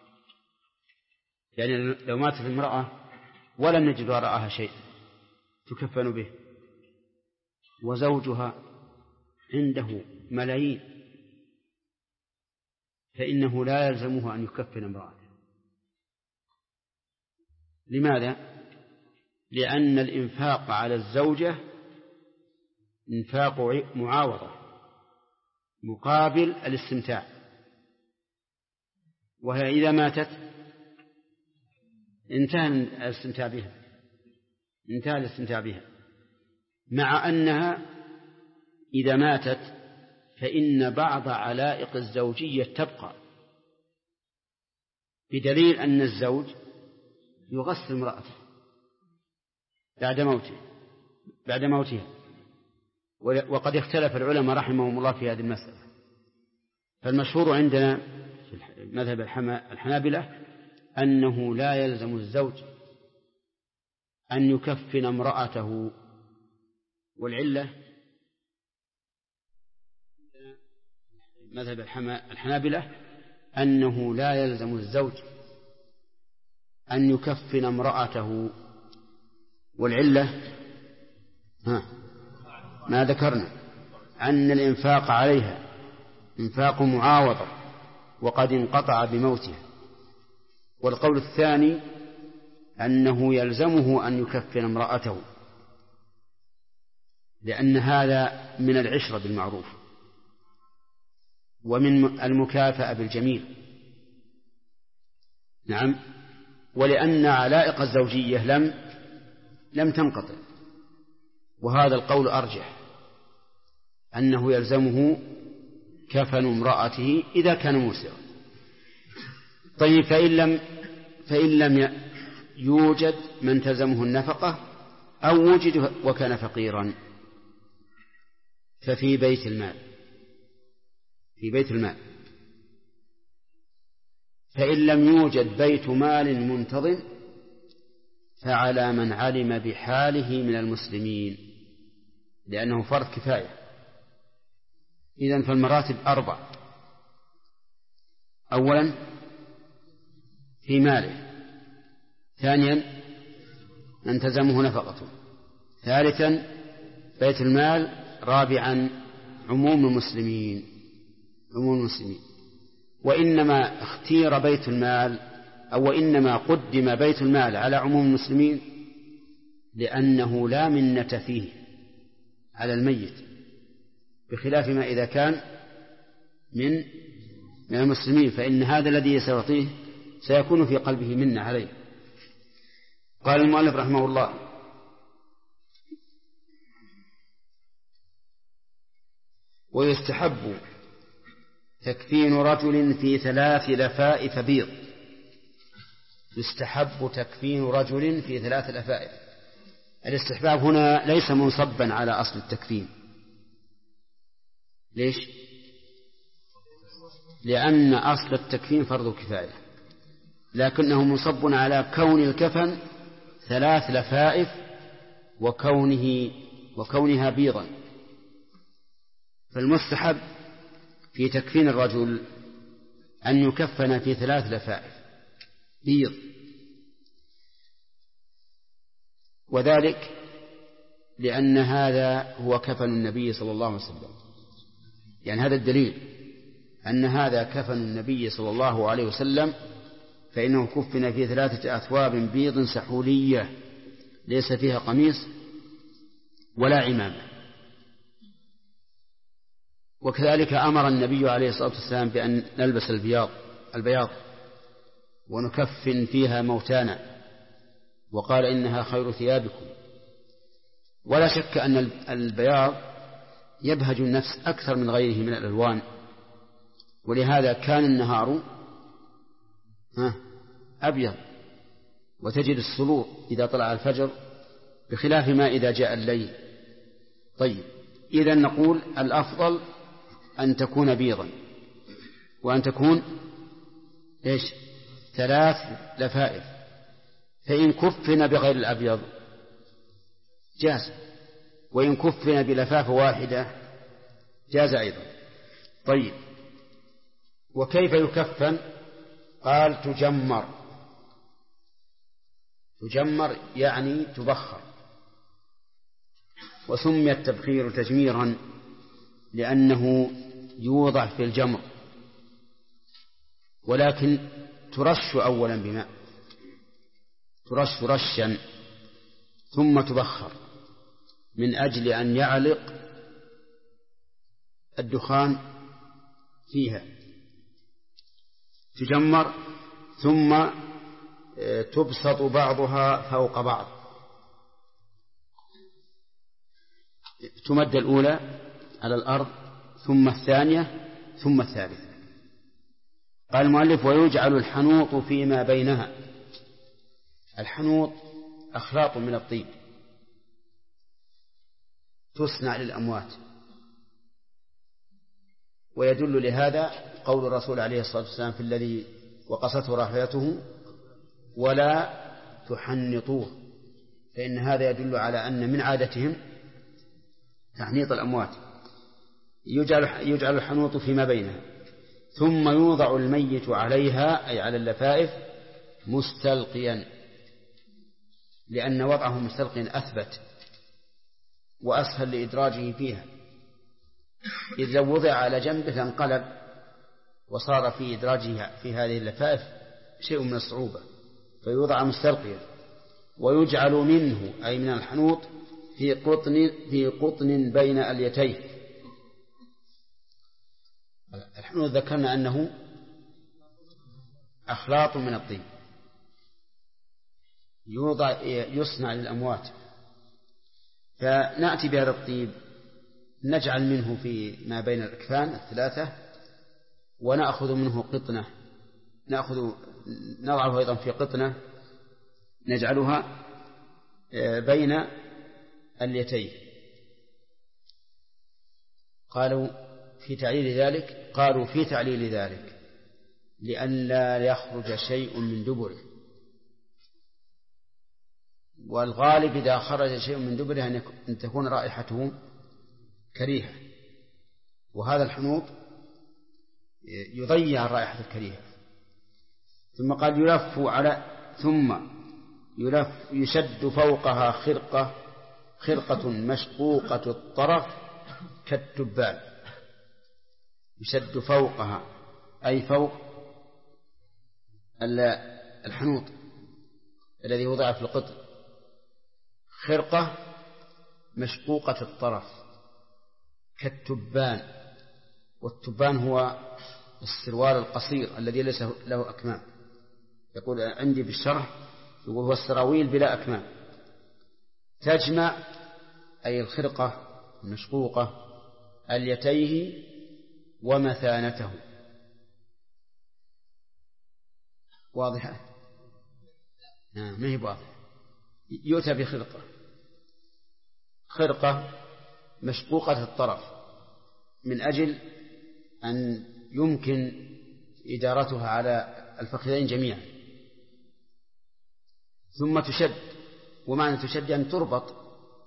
يعني لو ماتت المرأة ولم نجد وراءها شيء تكفن به، وزوجها عنده ملايين، فإنه لا يلزمه أن يكفن امرأته. لماذا؟ لأن الإنفاق على الزوجة إنفاق معاوضة مقابل الاستمتاع، وهي إذا ماتت انتهى الاستمتاع بها، مع أنها إذا ماتت فإن بعض علائق الزوجية تبقى، بدليل أن الزوج يغسل امرأته بعد موتها. وقد اختلف العلماء رحمهم الله في هذه المسألة، فالمشهور عندنا في مذهب الحنابلة أنه لا يلزم الزوج أن يكفن امرأته، والعلة مذهب الحنابلة أنه لا يلزم الزوج أن يكفن امرأته، والعلة ما ذكرنا أن الإنفاق عليها إنفاق معاوضة وقد انقطع بموتها. والقول الثاني أنه يلزمه أن يكفن امرأته، لأن هذا من العشرة بالمعروف ومن المكافأة بالجميل. نعم، ولأن علائق الزوجية لم تنقطع، وهذا القول أرجح أنه يلزمه كفن امرأته إذا كان موسرا. طيب، فإن لم يوجد من تلزمه النفقة أو وجد وكان فقيرا ففي بيت المال. فإن لم يوجد بيت مال منتظم فعلى من علم بحاله من المسلمين، لأنه فرض كفاية. إذن فالمراتب 4: أولا في ماله، ثانيا من تلزمه نفقته، ثالثا بيت المال، رابعا عموم المسلمين. وإنما اختير بيت المال أو إنما قدم بيت المال على عموم المسلمين لأنه لا منة فيه على الميت، بخلاف ما إذا كان من المسلمين، فإن هذا الذي سيعطيه سيكون في قلبه منة عليه. قال المؤلف رحمه الله: ويستحب تكفين رجل في 3 لفائف بيض. يستحب تكفين رجل في 3 لفائف. الاستحباب هنا ليس منصبا على أصل التكفين. ليش؟ لأن أصل التكفين فرض كفاية، لكنه مصب على كون الكفن 3 لفائف وكونها بيضا. فالمستحب في تكفين الرجل أن يكفن في 3 لفائف بيض، وذلك لأن هذا هو كفن النبي صلى الله عليه وسلم، يعني هذا الدليل أن هذا كفن النبي صلى الله عليه وسلم، فإنه كفن في 3 أثواب بيض سحولية ليس فيها قميص ولا عمامة. وكذلك أمر النبي عليه الصلاة والسلام بأن نلبس البياض ونكفن فيها موتانا، وقال إنها خير ثيابكم. ولا شك أن البياض يبهج النفس أكثر من غيره من الألوان، ولهذا كان النهار أبيض وتجد السرور إذا طلع الفجر، بخلاف ما إذا جاء الليل. طيب، إذن نقول الأفضل أن تكون بيضا، وأن تكون 3 لفائف. فإن كفن بغير الأبيض جاز، وإن كفن بلفافة واحدة جاز أيضا. طيب، وكيف يكفن؟ قال تجمر يعني تبخر، وسمي التبخير تجميرا لأنه يوضع في الجمر، ولكن ترش أولا بماء، ترش رشا ثم تبخر من أجل أن يعلق الدخان فيها. تجمر ثم تبسط بعضها فوق بعض، تمد الأولى على الأرض ثم الثانية ثم الثالثة. قال المؤلف: ويجعل الحنوط فيما بينها. الحنوط أخلاط من الطيب تصنع للأموات، ويدل لهذا قول الرسول عليه الصلاة والسلام في الذي وقصته راحلته: ولا تحنطوه، فإن هذا يدل على أن من عادتهم تحنيط الأموات. يجعل الحنوط فيما بينها، ثم يوضع الميت عليها أي على اللفائف مستلقيا، لأن وضعه مستلقيا أثبت وأسهل لإدراجه فيها، إذ لو وضع على جنبه لانقلب وصار في إدراجه في هذه اللفائف شيء من الصعوبة، فيوضع مستلقيا. ويجعل منه أي من الحنوط في قطن بين اليتيه. الحنوط ذكرنا أنه أخلاط من الطين يصنع للأموات، فنأتي بهذا الطيب نجعل منه في ما بين الأكفان 3، ونأخذ منه قطنة، نضعه أيضا في قطنة نجعلها بين اليتين. قالوا في تعليل ذلك لئلا يخرج شيء من دبره، والغالب إذا خرج شيء من دبره أن تكون رائحته كريهة، وهذا الحنوط يضيع الرائحة الكريهة. ثم قال يشد فوقها خرقة مشقوقة الطرف كالتبان. يشد فوقها أي فوق الحنوط الذي وضع في القطن خرقة مشقوقة الطرف كالتبان. والتبان هو السروال القصير الذي ليس له أكمام. يقول عندي بالشرح هو السراويل بلا أكمام. تجمع أي الخرقة المشقوقة اليتيه ومثانته. واضحة؟ ما هي واضحة. يؤتى خرقة مشقوقة الطرف من أجل أن يمكن إدارتها على الفخذين جميعا، ثم تشد، ومعنى تشد أن تربط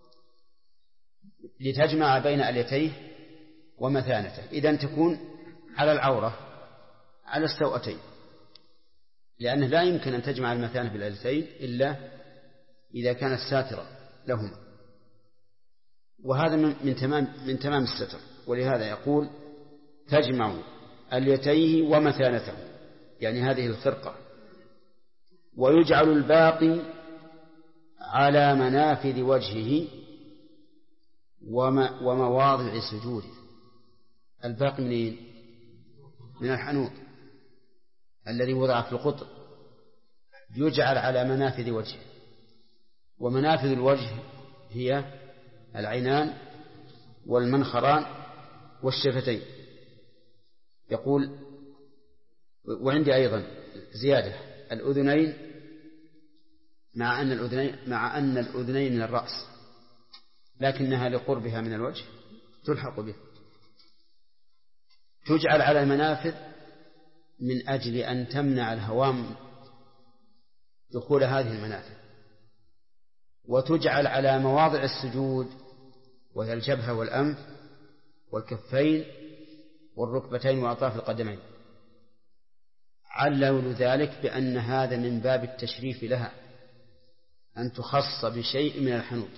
لتجمع بين أليتيه ومثانته، إذن تكون على العورة على السوأتين، لأنه لا يمكن أن تجمع المثانة بالأليتين إلا إذا كانت ساترة لهما، وهذا من تمام الستر. ولهذا يقول تجمع أليتيه ومثانته، يعني هذه الخرقة. ويجعل الباقي على منافذ وجهه ومواضع سجوده. الباقي من الحنوط الذي وضع في القطر يجعل على منافذ وجهه، ومنافذ الوجه هي العينان والمنخران والشفتين. يقول وعندي أيضا زيادة الأذنين، مع أن الأذنين من الرأس، لكنها لقربها من الوجه تلحق به. تجعل على المنافذ من أجل أن تمنع الهوام دخول هذه المنافذ، وتجعل على مواضع السجود وهي الجبهة والأنف والكفين والركبتين وأطراف القدمين. علّلوا ذلك بأن هذا من باب التشريف لها، أن تخص بشيء من الحنوط.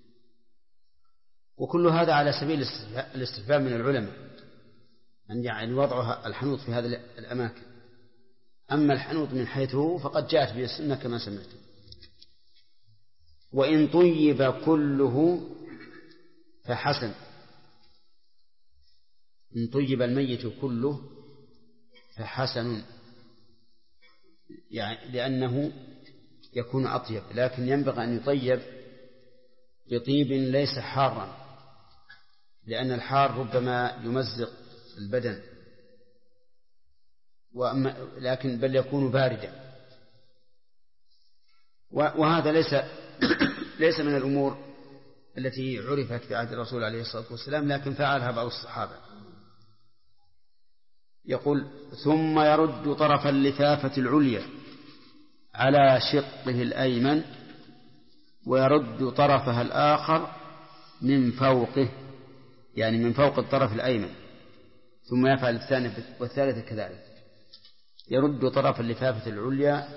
وكل هذا على سبيل الاستفهام من العلماء أن يعني وضعها الحنوط في هذه الأماكن. أما الحنوط من حيث هو فقد جاءت به السنة كما سمعت. وإن طيب كله فحسن، إن طيب الميت كله فحسن، يعني لأنه يكون أطيب، لكن ينبغي أن يطيب بطيب ليس حارا، لأن الحار ربما يمزق البدن، لكن بل يكون باردا. وهذا ليس من الأمور التي عرفت في عهد الرسول عليه الصلاة والسلام، لكن فعلها بعض الصحابة. يقول ثم يرد طرف اللفافة العليا على شقه الأيمن، ويرد طرفها الآخر من فوقه، يعني من فوق الطرف الأيمن، ثم يفعل الثاني والثالث كذلك. يرد طرف اللفافة العليا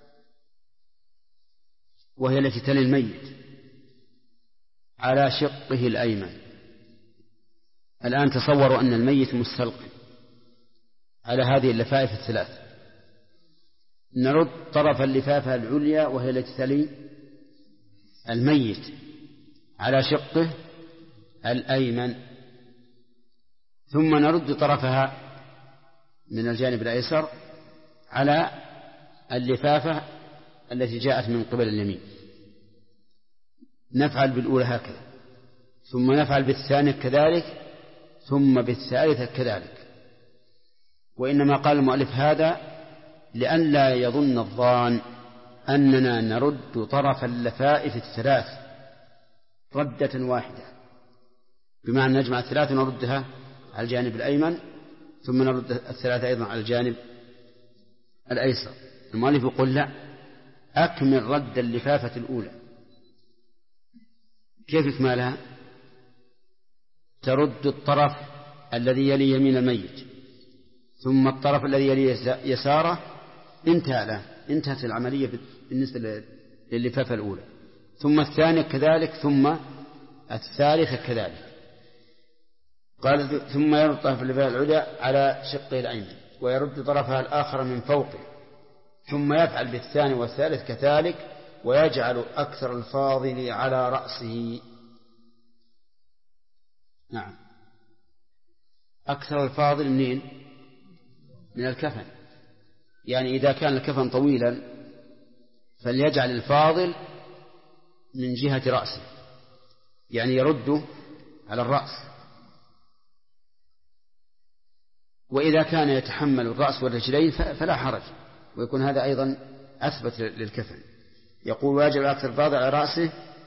وهي التي تلي الميت على شقه الأيمن. الآن تصوروا أن الميت مستلقي على هذه اللفائف الثلاث، نرد طرف اللفافة العليا وهي التي تلي الميت على شقه الأيمن، ثم نرد طرفها من الجانب الأيسر على اللفافة التي جاءت من قبل اليمين. نفعل بالأولى هكذا، ثم نفعل بالثانية كذلك، ثم بالثالثة كذلك. وإنما قال المؤلف هذا لئلا يظن الظان أننا نرد طرف اللفائف الثلاث ردة واحدة، بمعنى نجمع الثلاث ونردها على الجانب الأيمن، ثم نرد الثلاثة أيضا على الجانب الأيسر. المؤلف يقول لا، أكمل رد اللفافة الأولى. كيف إكمالها؟ ترد الطرف الذي يلي يمين الميت، ثم الطرف الذي يلي يساره. انتهت العملية بالنسبة لللفافة الأولى، ثم الثانية كذلك، ثم الثالثة كذلك. قال ثم يرد طرف اللفافة العليا على شقه الأيمن، ويرد طرفها الآخر من فوقه، ثم يفعل بالثاني والثالث كذلك، ويجعل أكثر الفاضل على رأسه. نعم، أكثر الفاضل منين؟ من الكفن. يعني إذا كان الكفن طويلا فليجعل الفاضل من جهة رأسه، يعني يرده على الرأس. وإذا كان يتحمل الرأس والرجلين فلا حرج، ويكون هذا أيضا أثبت للكفن. يقول واجب أكثر الفاضل على رأسه،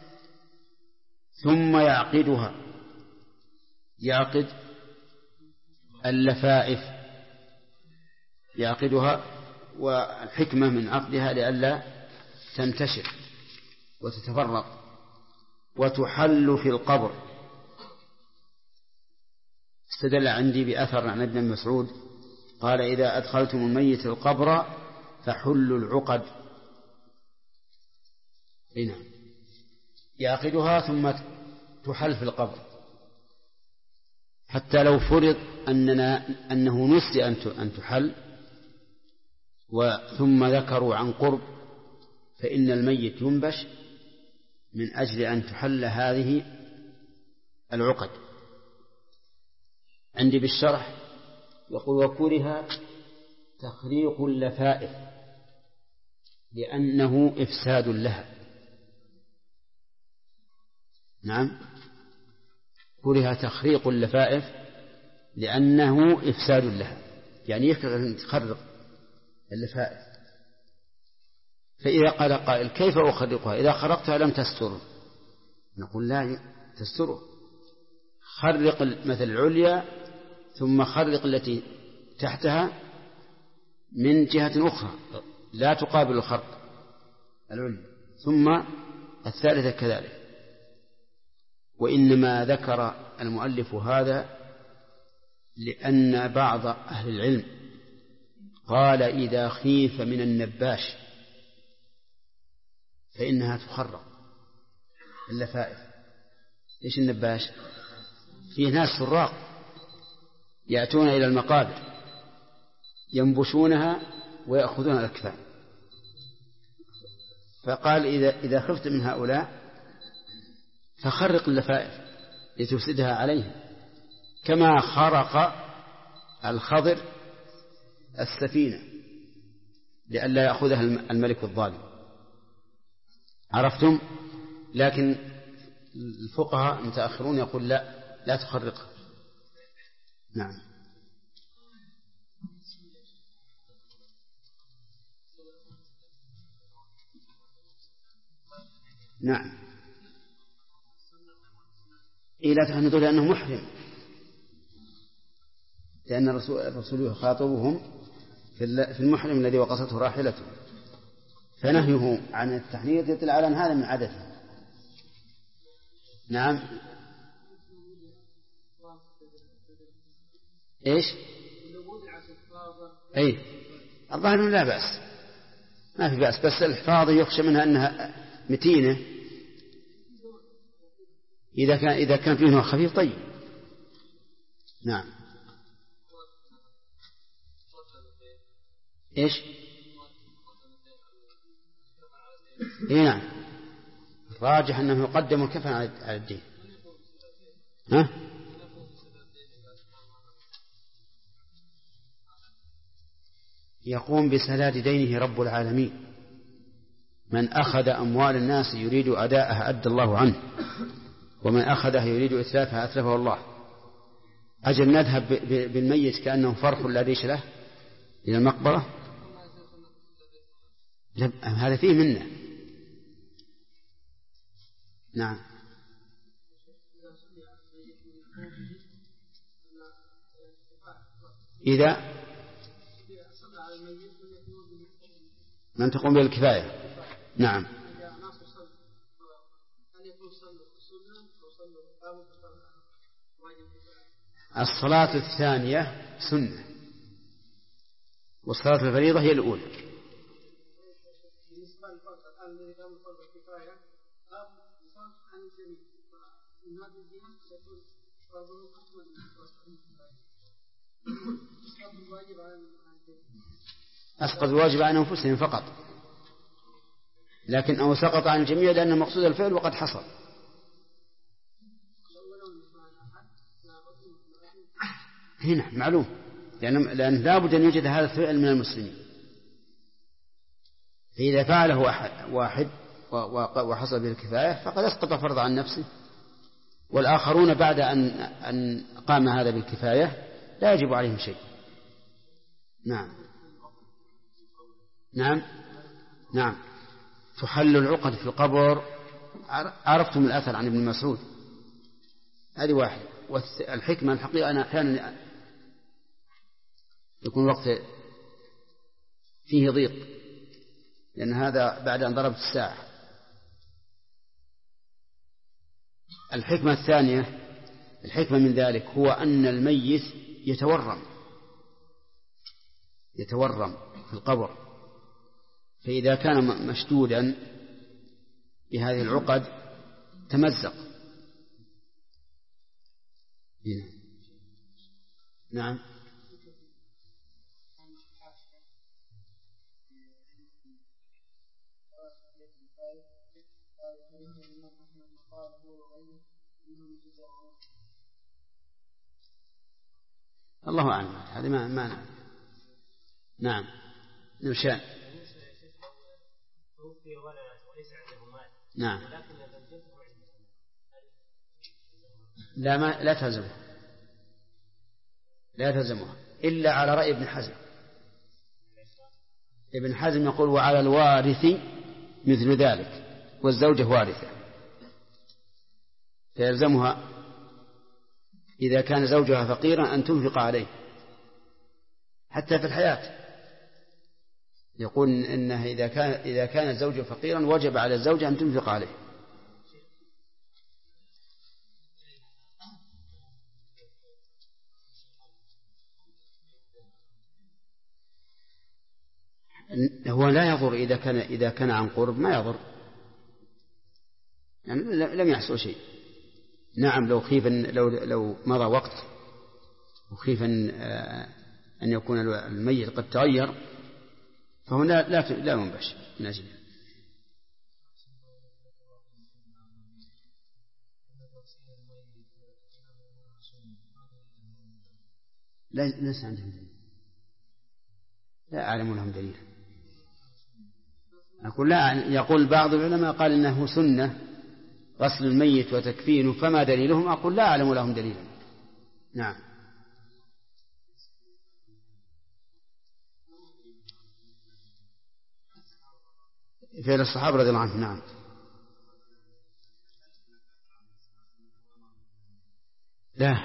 ثم يعقدها، يعقد اللفائف، يعقدها، والحكمة من عقدها لئلا تنتشر وتتفرق وتحل في القبر. استدل عندي بأثر عن ابن مسعود قال إذا أدخلتم الميت القبر فحلوا العقد، هنا يعقدها ثم تحل في القبر، حتى لو فرض أنه نسي أن تحل ثم ذكروا عن قرب فإن الميت ينبش من أجل أن تحل هذه العقد. عندي بالشرح يقول وكره تخريق اللفائف لأنه إفساد لها. نعم، كره تخريق اللفائف لأنه إفساد لها، يعني يكره أن تخرق اللفائف. فإذا قال قائل كيف أخرقها إذا خرقتها لم تستر؟ نقول لا تستره، خرق مثل العليا ثم خرق التي تحتها من جهة أخرى لا تقابل الخرق العليا، ثم الثالثة كذلك. وإنما ذكر المؤلف هذا لأن بعض أهل العلم قال إذا خيف من النباش فإنها تخرق اللفائف. إيش النباش؟ فيه ناس سراق يأتون إلى المقابر ينبشونها ويأخذون الأكفان، فقال إذا خفت من هؤلاء فخرق اللفائف لتفسدها عليهم، كما خرق الخضر السفينة لئلا يأخذها الملك الظالم. عرفتم؟ لكن الفقهاء المتأخرون يقول لا تخرقها. نعم. نعم، لا تحنطوا لأنه محرم، لأن الرسول يخاطبهم في المحرم الذي وقصته راحلته، فنهيه عن التحنيط يدل على أن هذا من عادته. نعم. إيش؟ أي الظاهر لا بأس، ما في بأس، بس الحفاظ يخشى منها أنها متينة. إذا كان فيه نوع خفيف طيب. نعم. إيش؟ إيه نعم، راجح أنه يقدم الكفن على الدين. ها؟ يقوم بسداد دينه رب العالمين. من أخذ أموال الناس يريد أداءها أدى الله عنه، ومن أخذها يريد إتلافها أتلفه الله. أجل نذهب بالميت كأنه فرخ لا ريش له إلى المقبرة؟ هذا فيه منه. نعم. إذا من تقوم بالكفاية. نعم. الصلاة الثانية سنة، والصلاة الفريضة هي الأولى. أسقط الواجب عن أنفسهم فقط، لكن أو سقط عن الجميع لأن مقصود الفعل وقد حصل. هنا معلوم، لأن لا بد أن يوجد هذا الفعل من المسلمين، فإذا فعله واحد وحصل به الكفاية فقد أسقط فرض عن نفسه، والآخرون بعد أن قام هذا بالكفاية لا يجب عليهم شيء. نعم. نعم. نعم. تحل العقد في القبر. عرفتم الأثر عن ابن مسعود، هذه واحد. والحكمة الحقيقة أنا أحيانا يكون وقت فيه ضيق لأن هذا بعد أن ضربت الساعة. الحكمة الثانية، الحكمة من ذلك هو أن الميت يتورم في القبر، فإذا كان مشدودا بهذه العقد تمزق. نعم. الله أعلم، هذه ما نعلم. نعم. نمشان. نعم. لا تلزمها إلا على رأي ابن حزم. ابن حزم يقول وعلى الوارث مثل ذلك، والزوجة وارثة، فيلزمها إذا كان زوجها فقيرا أن تنفق عليه حتى في الحياة. يقول إنه إذا كان الزوج فقيرا وجب على الزوجة أن تنفق عليه. هو لا يضر إذا كان عن قرب، ما يضر، يعني لم يحصل شيء. نعم، لو مضى وقت وخيف أن يكون الميت قد تغير فهنا لا ينبش من أجله. ليس عندهم دليل، لا أعلم لهم دليل. أقول لا، يقول بعض العلماء قال إنه سنة غسل الميت وتكفينه، فما دليلهم؟ أقول لا أعلم لهم دليلا. نعم. فعل الصحابة رضي الله عنهم. نعم. لا،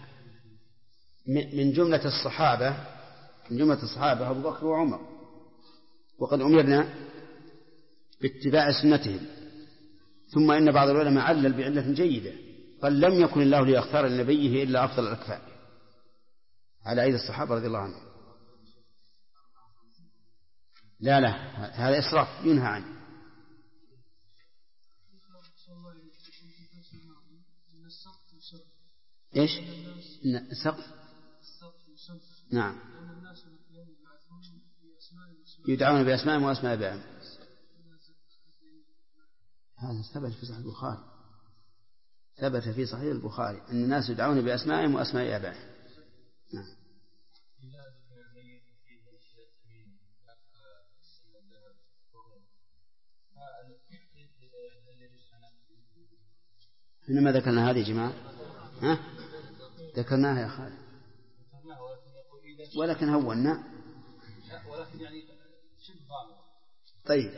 من جملة الصحابة أبو بكر وعمر، وقد أمرنا باتباع سنتهم. ثم إن بعض العلماء علل بعلة جيدة، قال لم يكن الله ليختار لنبيه إلا أفضل الأكفاء على أيدي الصحابة رضي الله عنهم. لا هذا إسراف ينهى عنه. إيش؟ السقف. نعم، يدعون بأسمائهم وأسماء آبائهم. هذا ثبت في صحيح البخاري، ثبت في صحيح البخاري أن الناس يدعون بأسمائهم وأسماء آبائهم. نعم. إنما ذكرنا هذه يا جماعة، ذكرناها يا خالد، ولكن هونا. ولكن يعني شبه. طيب،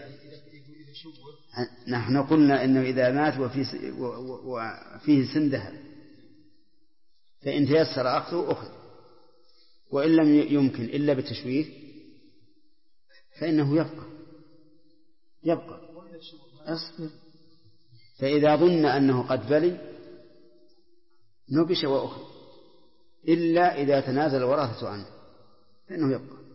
نحن قلنا إنه إذا مات وفيه سن ذهب فإن تيسر أخذه أخذ، وإن لم يمكن إلا بتشويه فإنه يبقى أصبر. فإذا ظن أنه قد بلي نبش وأخذ، إلا إذا تنازل الورثة عنه فإنه يبقى.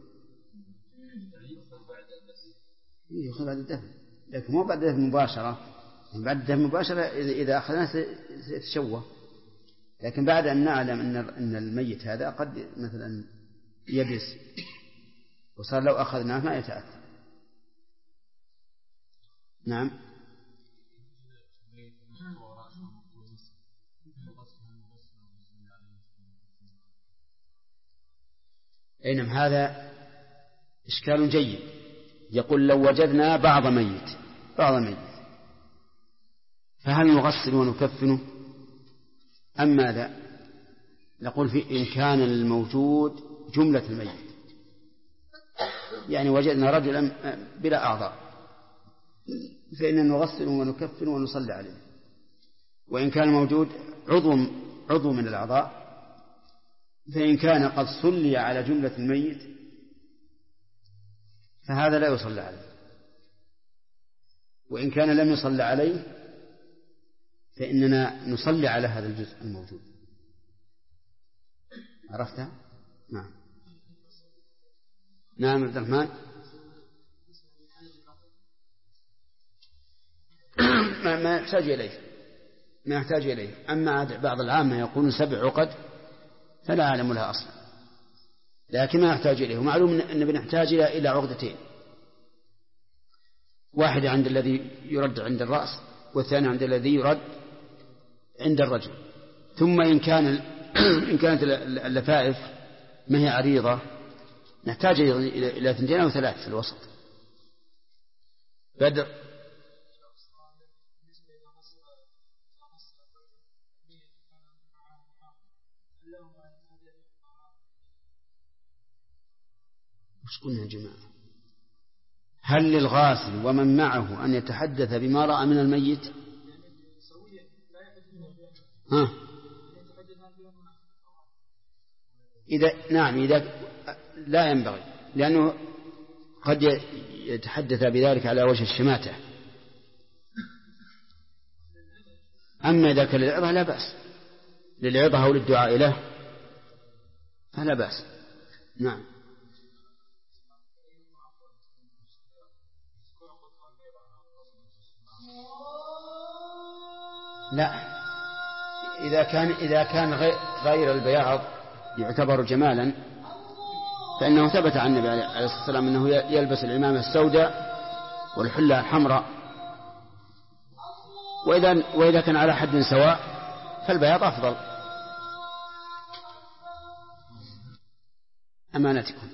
يأخذ بعد الدفن، لكن مو بعد الدفن مباشرة. يعني بعد الدفن مباشرة إذا أخذناه سيتشوه، لكن بعد أن نعلم أن الميت هذا قد مثلا يبس وصار لو أخذناه ما يتأثر. نعم. نعم، هذا إشكال جيد. يقول لو وجدنا بعض ميت فهل نغسل ونكفنه أم ماذا؟ نقول إن كان الموجود جملة الميت، يعني وجدنا رجلا بلا أعضاء فإننا نغسل ونكفن ونصلي عليه. وإن كان موجود عضو من الأعضاء فإن كان قد صلي على جملة الميت فهذا لا يصلى عليه، وإن كان لم يصلى عليه فإننا نصلي على هذا الجزء الموجود. عرفتها؟ نعم. نعم عبد الرحمن. ما يحتاج إليه. أما بعض العامة يقولون 7 عقد فلا أعلم لها أصلا، لكن ما يحتاج إليه. ومعلوم أن بنحتاج إلى عقدتين، واحدة عند الذي يرد عند الرأس، والثانية عند الذي يرد عند الرجل. ثم إن كانت اللفائف ما هي عريضة نحتاج إلى 2 أو 3 في الوسط. بدر. وش قلنا يا جماعة؟ هل للغاسل ومن معه أن يتحدث بما رأى من الميت؟ إذا لا ينبغي، لأنه قد يتحدث بذلك على وجه الشماتة. أما إذا كان للعظة لا بأس، للعظة أو للدعاء له فلا بأس. نعم. لا، إذا كان غير البياض يعتبر جمالا فإنه ثبت عن النبي عليه الصلاة والسلام أنه يلبس العمامة السوداء والحلة الحمراء. وإذا كان على حد سواء فالبياض أفضل. أمانتكم.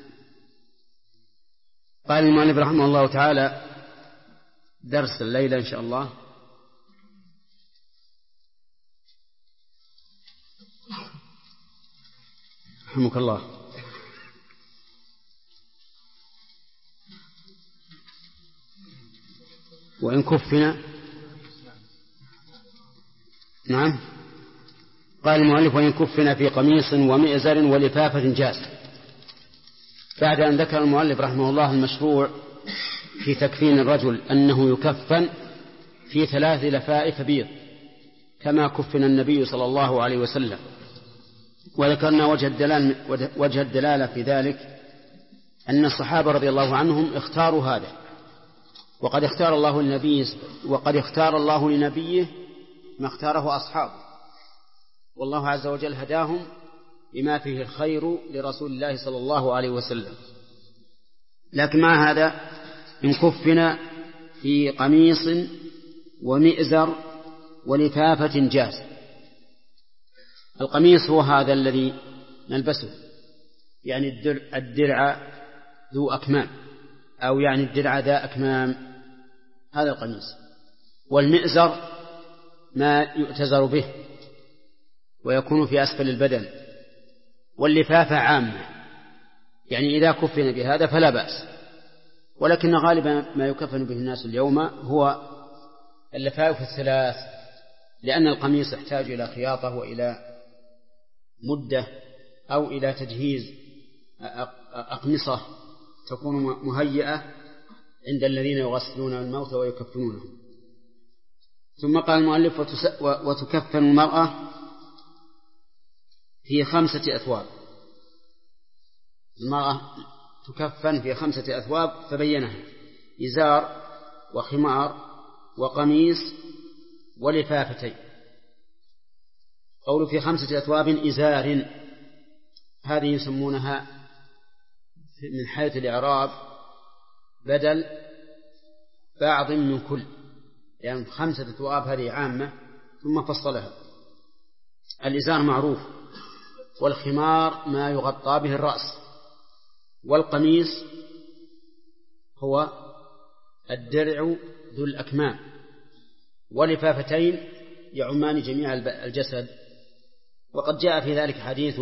قال المؤلف رحمه الله تعالى: درس الليلة إن شاء الله رحمك الله. وإن كفنا. نعم. قال المؤلف: وإن كفنا في قميص ومئزر ولفافة جاز. بعد أن ذكر المؤلف رحمه الله المشروع في تكفين الرجل أنه يكفن في 3 لفائف بيض كما كفن النبي صلى الله عليه وسلم، وذكرنا وجه الدلالة في ذلك أن الصحابة رضي الله عنهم اختاروا هذا، وقد اختار الله لنبيه ما اختاره أصحابه، والله عز وجل هداهم بما فيه الخير لرسول الله صلى الله عليه وسلم. لكن مع هذا إن كفنا في قميص ومئزر ولفافة جاز. القميص هو هذا الذي نلبسه، يعني الدرع ذو أكمام، أو يعني الدرع ذا أكمام، هذا القميص. والمئزر ما يؤتزر به ويكون في أسفل البدن. واللفافة عامة، يعني إذا كفن بهذا فلا بأس. ولكن غالبا ما يكفن به الناس اليوم هو اللفائف 3، لأن القميص يحتاج إلى خياطة وإلى مدة أو إلى تجهيز أقمصة تكون مهيئة عند الذين يغسلون الموتى ويكفنونهم. ثم قال المؤلف: وتكفن المرأة في 5 أثواب. المرأة تكفن في 5 أثواب فبينها: إزار وخمار وقميص ولفافتين. قول في 5 أثواب إزار، هذه يسمونها من حيث الإعراب بدل بعض من كل، يعني 5 أثواب هذه عامة ثم فصلها. الإزار معروف، والخمار ما يغطى به الرأس، والقميص هو الدرع ذو الأكمام، ولفافتين يعمان جميع الجسد. وقد جاء في ذلك حديث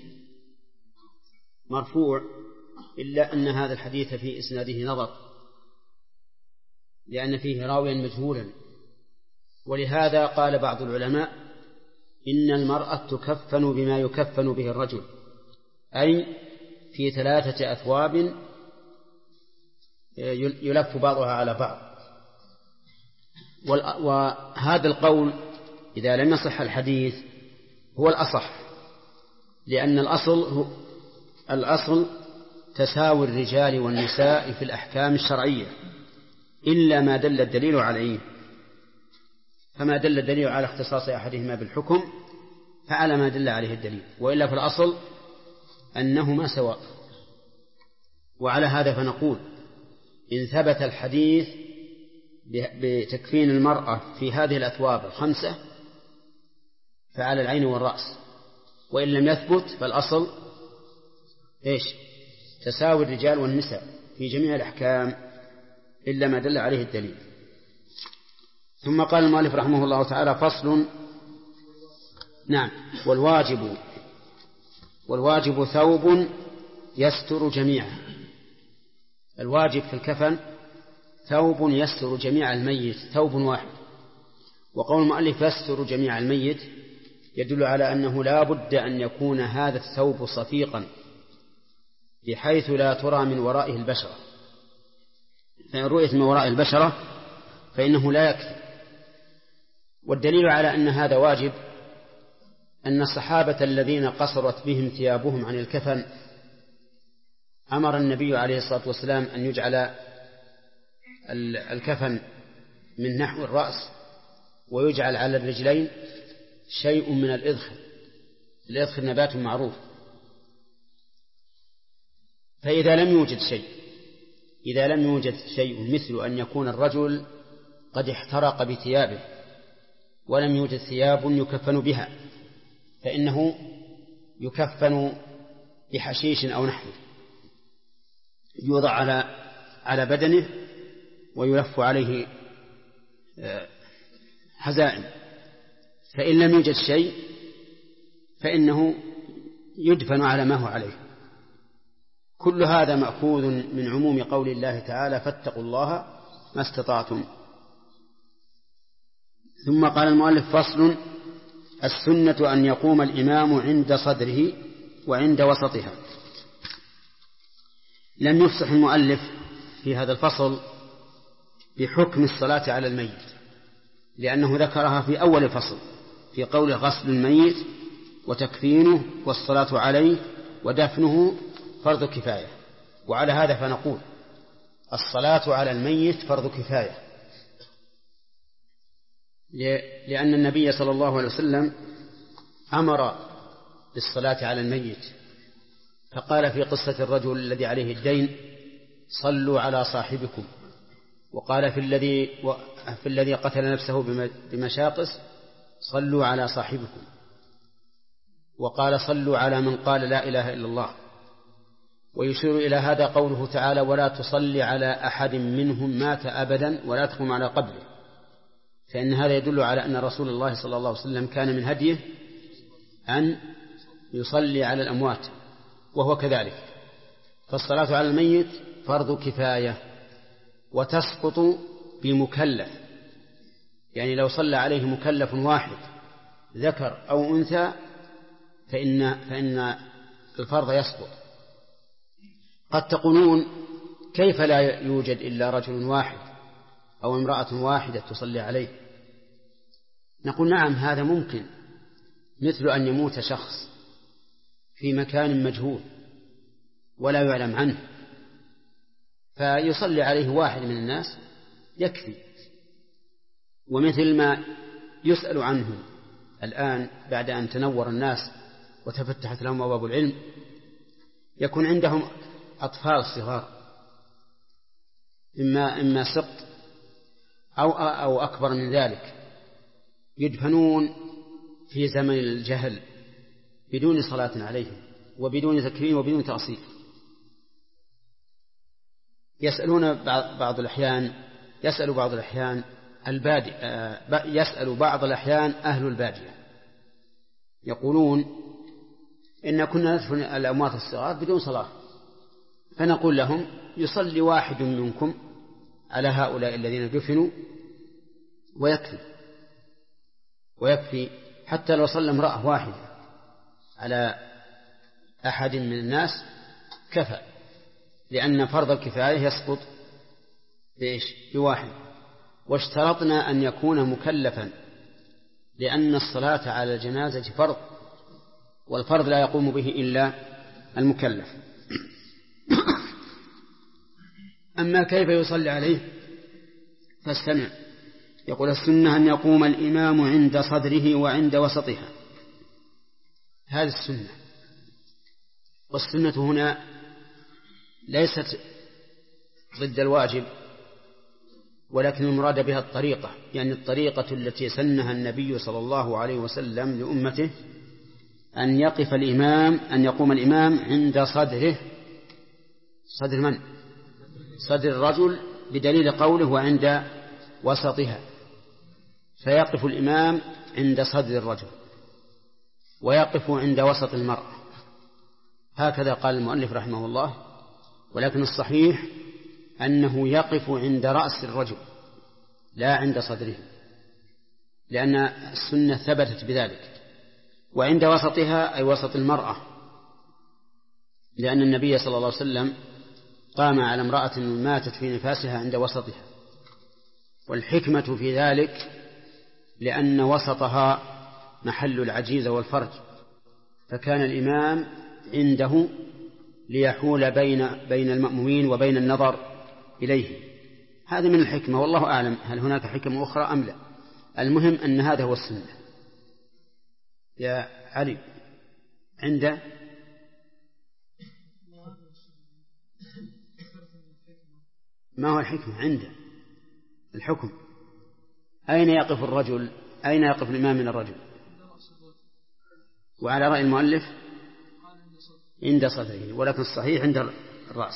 مرفوع، إلا أن هذا الحديث في إسناده نظر، لأن فيه راويا مجهولا. ولهذا قال بعض العلماء: إن المرأة تكفن بما يكفن به الرجل، أي في 3 أثواب يلف بعضها على بعض. وهذا القول إذا لم يصح الحديث هو الأصح، لأن الأصل تساوي الرجال والنساء في الأحكام الشرعية إلا ما دل الدليل عليه، فما دل الدليل على اختصاص أحدهما بالحكم فعلى ما دل عليه الدليل، وإلا في الأصل أنهما سواء. وعلى هذا فنقول إن ثبت الحديث بتكفين المرأة في هذه الأثواب الخمسة فعلى العين والرأس، وإن لم يثبت فالأصل إيش؟ تساوي الرجال والنساء في جميع الأحكام إلا ما دل عليه الدليل. ثم قال المؤلف رحمه الله تعالى: فصل. نعم. والواجب ثوب يستر جميعه. الواجب في الكفن ثوب يستر جميع الميت، ثوب واحد. وقول المؤلف يستر جميع الميت يدل على أنه لا بد أن يكون هذا الثوب صفيقا بحيث لا ترى من ورائه البشرة، فإن رؤيت من وراء البشرة فإنه لا يكفي. والدليل على أن هذا واجب أن الصحابة الذين قصرت بهم ثيابهم عن الكفن أمر النبي عليه الصلاة والسلام أن يجعل الكفن من نحو الرأس ويجعل على الرجلين شيء من الإذخر. الإذخر نبات معروف. فإذا لم يوجد شيء مثل أن يكون الرجل قد احترق بثيابه ولم يوجد ثياب يكفن بها فإنه يكفن بحشيش أو نحوه، يوضع على بدنه ويلف عليه حزائم. فإن لم يوجد شيء فإنه يدفن على ما هو عليه. كل هذا مأخوذ من عموم قول الله تعالى: فاتقوا الله ما استطعتم. ثم قال المؤلف: فصل. السنة أن يقوم الإمام عند صدره وعند وسطها. لم يفصح المؤلف في هذا الفصل بحكم الصلاة على الميت، لأنه ذكرها في أول الفصل في قول غسل الميت وتكفينه والصلاة عليه ودفنه فرض كفاية. وعلى هذا فنقول الصلاة على الميت فرض كفاية، لأن النبي صلى الله عليه وسلم أمر بالصلاة على الميت، فقال في قصة الرجل الذي عليه الدين: صلوا على صاحبكم. وقال في الذي قتل نفسه بمشاقص: صلوا على صاحبكم. وقال: صلوا على من قال لا إله إلا الله. ويشير إلى هذا قوله تعالى: ولا تصلي على أحد منهم مات أبدا ولا تقم على قبره، فإن هذا يدل على أن رسول الله صلى الله عليه وسلم كان من هديه أن يصلي على الأموات، وهو كذلك. فالصلاة على الميت فرض كفاية وتسقط بمكلف، يعني لو صلى عليه مكلف واحد ذكر أو أنثى فإن الفرض يسقط. قد تقولون: كيف لا يوجد إلا رجل واحد أو امرأة واحدة تصلي عليه؟ نقول: نعم، هذا ممكن، مثل أن يموت شخص في مكان مجهول ولا يعلم عنه فيصلي عليه واحد من الناس يكفي. ومثل ما يسأل عنه الآن بعد أن تنور الناس وتفتحت لهم أبواب العلم، يكون عندهم أطفال صغار إما سقط أو أكبر من ذلك، يدفنون في زمن الجهل بدون صلاة عليهم وبدون تكفين وبدون تأصيل. يسأل بعض الأحيان أهل البادية يقولون: إن كنا ندفن الأموات الصغار بدون صلاة، فنقول لهم: يصلي واحد منكم على هؤلاء الذين دفنوا ويكفي حتى لو صلى امرأة واحدة على أحد من الناس كفى، لأن فرض الكفاية يسقط بواحد. واشترطنا أن يكون مكلفا، لأن الصلاة على الجنازة فرض، والفرض لا يقوم به إلا المكلف. أما كيف يصلي عليه فاستمع. يقول: السنة أن يقوم الإمام عند صدره وعند وسطها، هذه السنة. والسنة هنا ليست ضد الواجب، ولكن المراد بها الطريقة، يعني الطريقة التي سنها النبي صلى الله عليه وسلم لأمته، أن يقوم الإمام عند صدره. صدر من؟ صدر الرجل، بدليل قوله وعند وسطها، فيقف الإمام عند صدر الرجل ويقف عند وسط المرأة، هكذا قال المؤلف رحمه الله. ولكن الصحيح أنه يقف عند رأس الرجل لا عند صدره، لأن السنة ثبتت بذلك. وعند وسطها أي وسط المرأة، لأن النبي صلى الله عليه وسلم قام على امرأة ماتت في نفاسها عند وسطها، والحكمة في ذلك لأن وسطها محل العجيز والفرج، فكان الإمام عنده ليحول بين المأمومين وبين النظر إليه. هذا من الحكمة، والله أعلم هل هناك حكمة أخرى أم لا. المهم أن هذا هو السنة. يا علي، عند ما هو الحكمة؟ عند الحكم أين يقف الرجل؟ أين يقف الإمام من الرجل؟ وعلى رأي المؤلف عند صدره، ولكن الصحيح عند الرأس.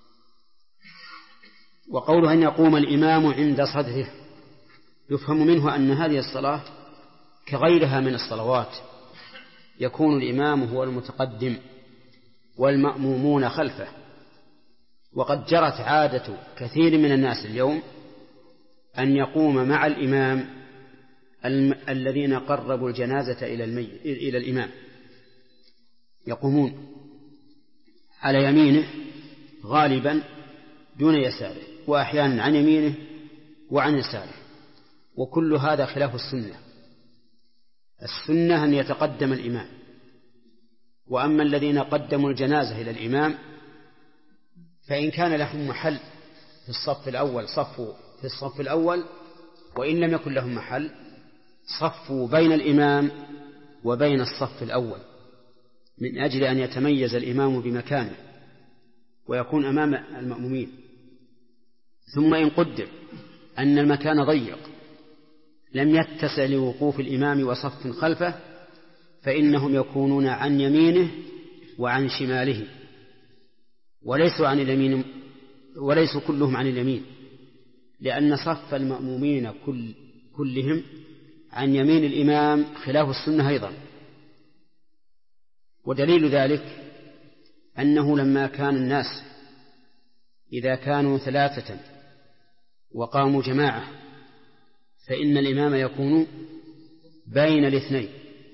وقوله أن يقوم الإمام عند صدره يفهم منه أن هذه الصلاة كغيرها من الصلوات يكون الإمام هو المتقدم والمأمومون خلفه. وقد جرت عادة كثير من الناس اليوم أن يقوم مع الإمام الذين قربوا الجنازة إلى الإمام، يقومون على يمينه غالبا دون يساره، وأحيانا عن يمينه وعن يساره، وكل هذا خلاف السنة. السنة أن يتقدم الإمام، وأما الذين قدموا الجنازة إلى الإمام فإن كان لهم محل في الصف الأول صفوا في الصف الأول، وإن لم يكن لهم محل صفوا بين الإمام وبين الصف الأول، من أجل أن يتميز الإمام بمكانه ويكون أمام المأمومين. ثم إن قدر أن المكان ضيق لم يتسع لوقوف الإمام وصف خلفه، فإنهم يكونون عن يمينه وعن شماله، وليسوا عن اليمين، وليسوا كلهم عن اليمين، لأن صف المأمومين كلهم عن يمين الإمام خلاف السنة أيضا. ودليل ذلك أنه لما كان الناس إذا كانوا 3 وقاموا جماعة فإن الإمام يكون بين 2.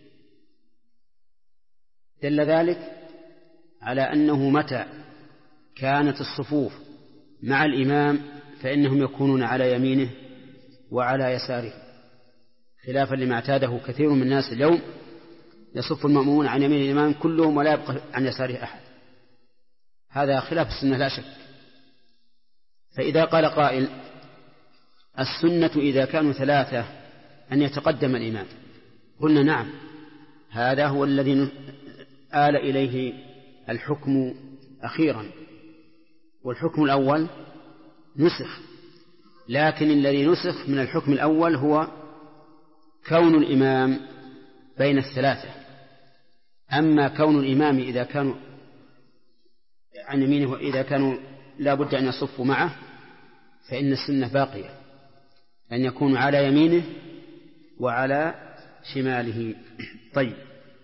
دل ذلك على أنه متى كانت الصفوف مع الإمام فإنهم يكونون على يمينه وعلى يساره، خلافا لما اعتاده كثير من الناس اليوم، يصف المأمومون عن يمين الإمام كلهم ولا يبقى عن يساره أحد. هذا خلاف السنة لا شك. فإذا قال قائل السنة إذا كانوا 3 أن يتقدم الإمام، قلنا نعم، هذا هو الذي آل إليه الحكم أخيرا، والحكم الأول نسخ، لكن الذي نسخ من الحكم الأول هو كون الإمام بين 3. أما كون الإمام إذا كانوا عن يمينه وإذا كانوا لا بد أن يصفوا معه فإن السنة باقية أن يكون على يمينه وعلى شماله. طيب.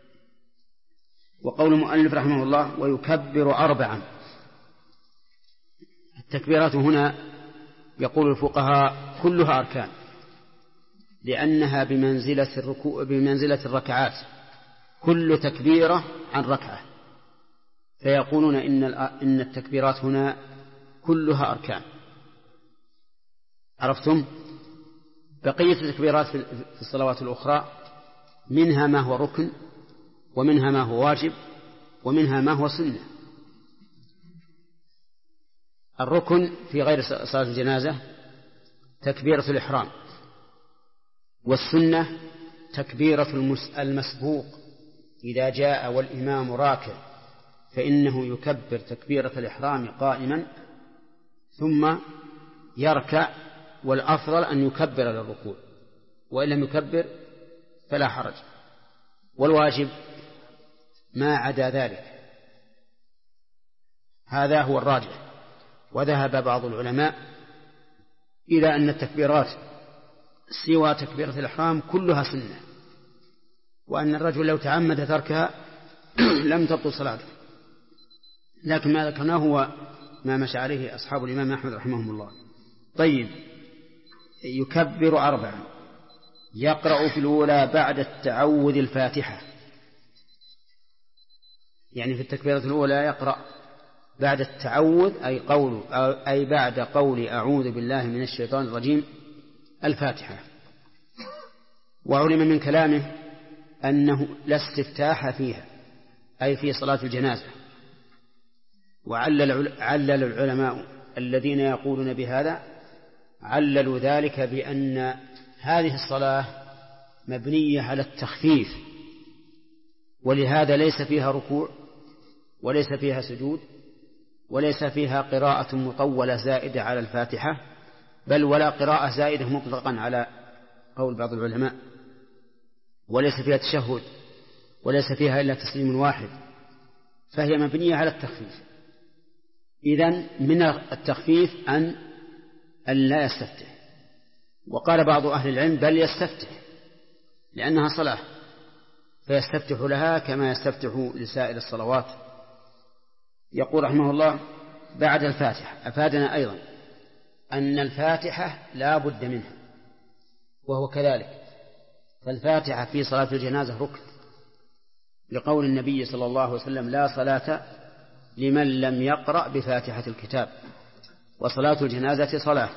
وقول المؤلف رحمه الله ويكبر 4. التكبيرات هنا يقول الفقهاء كلها أركان، لأنها بمنزلة الركعات، كل تكبيرة عن ركعة، فيقولون إن التكبيرات هنا كلها أركان. عرفتم؟ بقية التكبيرات في الصلوات الأخرى منها ما هو ركن، ومنها ما هو واجب، ومنها ما هو سنة. الركن في غير صلاة الجنازة تكبيرة الإحرام، والسنة تكبيرة المسبوق إذا جاء والإمام راكع فإنه يكبر تكبيرة الإحرام قائما ثم يركع، والأفضل أن يكبر للركوع، وإن لم يكبر فلا حرج. والواجب ما عدا ذلك، هذا هو الراجح. وذهب بعض العلماء إلى أن التكبيرات سوى تكبيرة الإحرام كلها سنة، وأن الرجل لو تعمد تركها لم تبطل صلاته. لكن ما ذكرناه هو ما مشى عليه أصحاب الإمام أحمد رحمهم الله. طيب، يكبر 4، يقرأ في الأولى بعد التعوذ الفاتحة، يعني في التكبيرة الأولى يقرأ بعد التعوذ أي بعد قول أعوذ بالله من الشيطان الرجيم الفاتحة. وعلم من كلامه أنه لا استفتاح فيها، أي في صلاة الجنازة. وعلل العلماء الذين يقولون بهذا عللوا ذلك بأن هذه الصلاة مبنية على التخفيف، ولهذا ليس فيها ركوع وليس فيها سجود وليس فيها قراءة مطولة زائدة على الفاتحة، بل ولا قراءة زائدة مطلقا على قول بعض العلماء، وليس فيها تشهد وليس فيها إلا تسليم واحد، فهي مبنية على التخفيف. إذن من التخفيف أن لا يستفتح. وقال بعض أهل العلم بل يستفتح لأنها صلاة، فيستفتح لها كما يستفتح لسائر الصلوات. يقول رحمه الله بعد الفاتحة. أفادنا أيضا أن الفاتحة لا بد منها، وهو كذلك، فالفاتحة في صلاة الجنازة ركن، لقول النبي صلى الله عليه وسلم لا صلاة لمن لم يقرأ بفاتحة الكتاب، وصلاة الجنازة صلاة.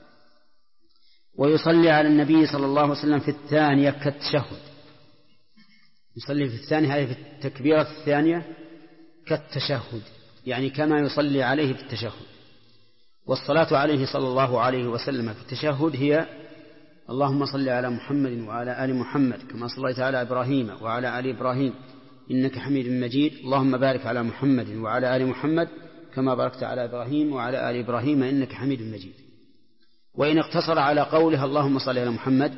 ويصلي على النبي صلى الله عليه وسلم في الثانية كالتشهد، يصلي في الثانية هذه في التكبيرة الثانية كالتشهد، يعني كما يصلي عليه في التشهد. والصلاة عليه صلى الله عليه وسلم في التشهد هي اللهم صل على محمد وعلى آل محمد كما صليت على إبراهيم وعلى آل إبراهيم إنك حميد مجيد، اللهم بارك على محمد وعلى آل محمد كما باركت على إبراهيم وعلى آل إبراهيم إنك حميد مجيد. وإن اقتصر على قولها اللهم صل على محمد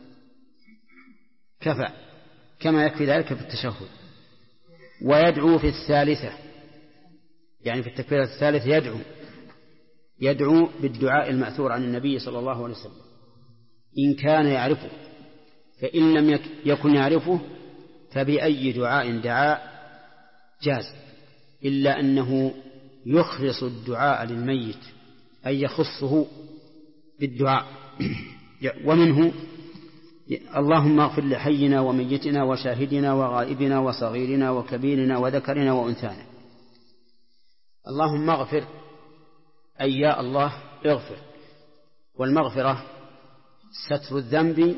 كفى، كما يكفي ذلك في التشهد. ويدعو في الثالثة، يعني في التكبيرة الثالث يدعو بالدعاء المأثور عن النبي صلى الله عليه وسلم إن كان يعرفه، فإن لم يكن يعرفه فبأي دعاء دعاء جاز، إلا أنه يخلص الدعاء للميت أي يخصه بالدعاء. ومنه اللهم اغفر لحينا وميتنا وشاهدنا وغائبنا وصغيرنا وكبيرنا وذكرنا وأنثانا. اللهم اغفر أي يا الله اغفر، والمغفرة ستر الذنب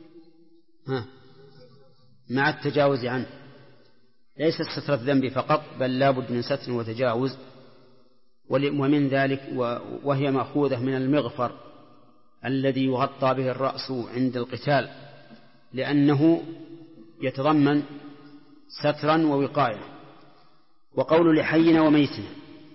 مع التجاوز عنه، ليس ستر الذنب فقط بل لا بد من ستر وتجاوز. ومن ذلك وهي مأخوذة من المغفر الذي يغطى به الرأس عند القتال، لأنه يتضمن سترا ووقاية. وقول لحينا وميتنا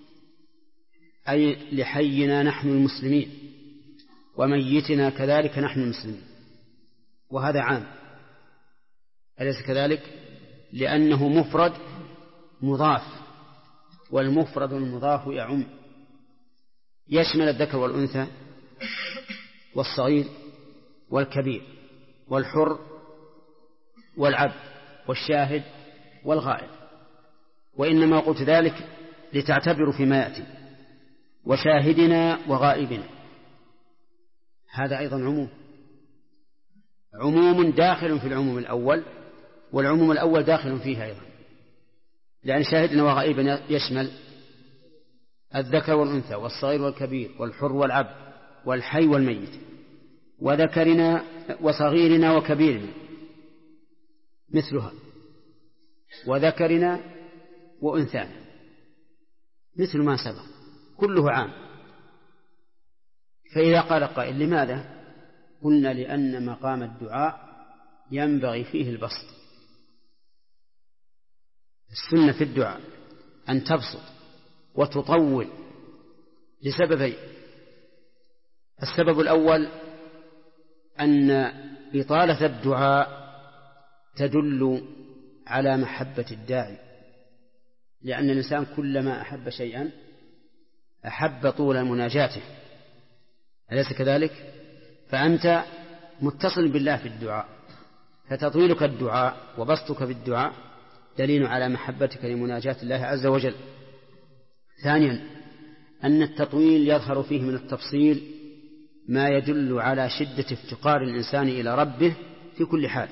أي لحينا نحن المسلمين وميتنا كذلك نحن المسلمين، وهذا عام أليس كذلك؟ لأنه مفرد مضاف، والمفرد المضاف يعم، يشمل الذكر والأنثى والصغير والكبير والحر والعبد والشاهد والغائب. وإنما قلت ذلك لتعتبروا فيما يأتي. وشاهدنا وغائبنا هذا أيضا عموم داخل في العموم الأول، والعموم الأول داخل فيه أيضا، لأن شاهدنا وغائبنا يشمل الذكر والأنثى والصغير والكبير والحر والعبد والحي والميت. وذكرنا وصغيرنا وكبيرنا مثلها، وذكرنا وأنثانا مثل ما سبق، كله عام. فإذا قال قائل لماذا؟ قلنا لأن مقام الدعاء ينبغي فيه البسط. السنة في الدعاء أن تبسط وتطول لسببين: السبب الأول أن إطالة الدعاء تدل على محبة الداعي، لأن الإنسان كلما أحب شيئا أحب طول مناجاته، أليس كذلك؟ فأنت متصل بالله في الدعاء، فتطويلك الدعاء وبسطك في الدعاء دليل على محبتك لمناجاة الله عز وجل. ثانيا أن التطويل يظهر فيه من التفصيل ما يدل على شدة افتقار الإنسان إلى ربه في كل حال.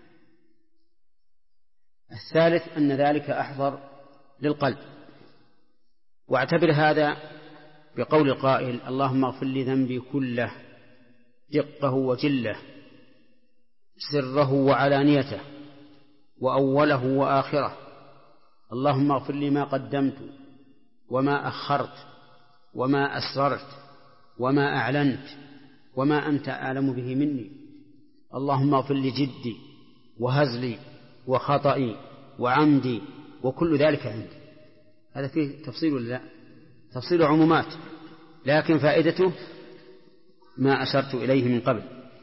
الثالث أن ذلك أحضر للقلب. واعتبر هذا بقول القائل: اللهم اغفر لي ذنبي كله دقه وجله سره وعلانيته وأوله وآخره، اللهم اغفر لي ما قدمت وما أخرت وما أسررت وما أعلنت وما أنت أعلم به مني، اللهم اغفر لي جدي وهزلي وخطئي وعمدي وكل ذلك عندي. هذا فيه تفصيل ولا لا؟ تفصيل عمومات، لكن فائدته ما أشرت إليه من قبل.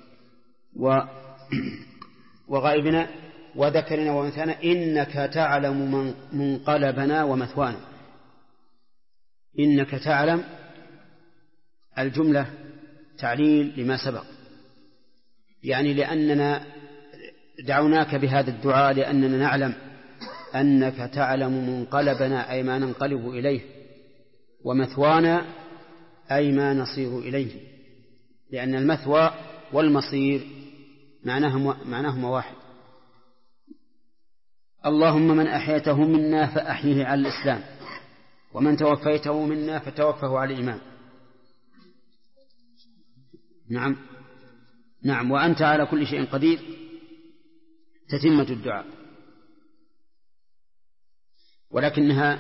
وغائبنا وذكرنا وأنثانا إنك تعلم منقلبنا ومثوانا. إنك تعلم الجملة تعليل لما سبق، يعني لأننا دعوناك بهذا الدعاء لأننا نعلم أنك تعلم منقلبنا أي ما ننقلب إليه، ومثوانا أي ما نصير إليه، لأن المثوى والمصير معناهما واحد. اللهم من أحيته منا فأحيه على الإسلام، ومن توفيته منا فتوفه على الإيمان. نعم وأنت على كل شيء قدير تتمة الدعاء، ولكنها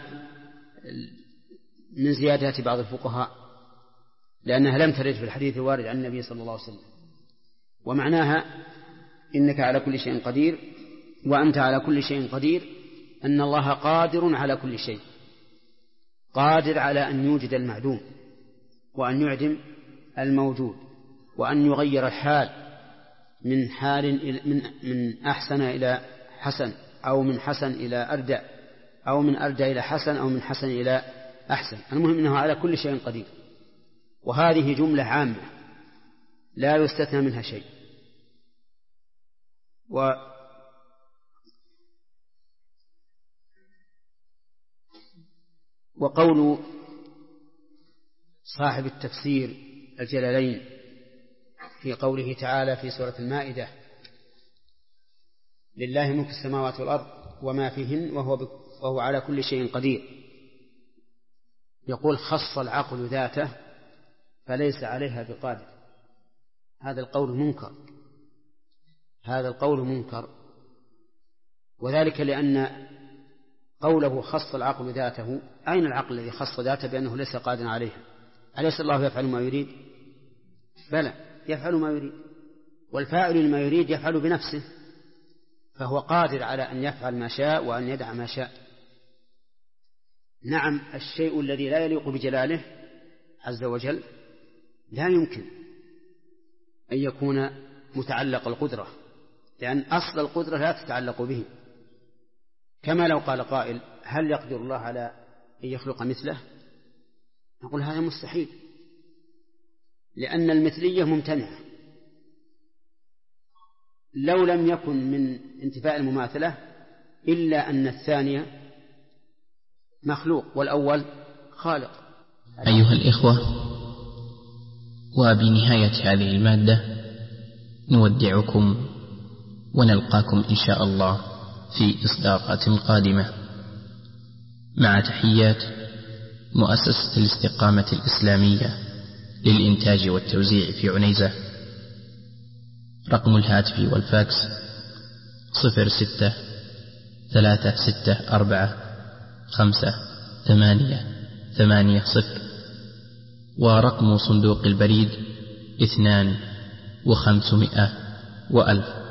من زيادات بعض الفقهاء لأنها لم ترد في الحديث الوارد عن النبي صلى الله عليه وسلم. ومعناها إنك على كل شيء قدير وأنت على كل شيء قدير، أن الله قادر على كل شيء، قادر على أن يوجد المعدوم وأن يعدم الموجود وأن يغير الحال من أحسن إلى حسن، أو من حسن إلى أردى، أو من أردى إلى حسن، أو من حسن إلى أحسن. المهم أنه على كل شيء قدير، وهذه جملة عامة لا يستثنى منها شيء. وقول صاحب التفسير الجلالين في قوله تعالى في سورة المائدة: لله ملك السماوات والأرض وما فيهن وهو على كل شيء قدير، يقول: خص العقل ذاته فليس عليها بقادر. هذا القول منكر، وذلك لأن قوله خص العقل ذاته، أين العقل الذي خص ذاته بأنه ليس قادرا عليها؟ أليس الله يفعل ما يريد؟ بلى، يفعل ما يريد، والفاعل لما يريد يفعل بنفسه، فهو قادر على أن يفعل ما شاء وأن يدع ما شاء. نعم، الشيء الذي لا يليق بجلاله عز وجل لا يمكن أن يكون متعلق القدرة، لأن أصل القدرة لا تتعلق به. كما لو قال قائل: هل يقدر الله على أن يخلق مثله؟ نقول هذا مستحيل، لأن المثلية ممتنعة. لو لم يكن من انتفاء المماثلة إلا أن الثانية مخلوق والأول خالق. أيها الإخوة، وبنهاية هذه المادة نودعكم ونلقاكم إن شاء الله في إصدارات قادمة، مع تحيات مؤسسة الاستقامة الإسلامية للإنتاج والتوزيع في عنيزة. رقم الهاتف والفاكس 06-364-5-8-8-0. ورقم صندوق البريد 2 و500 و1000.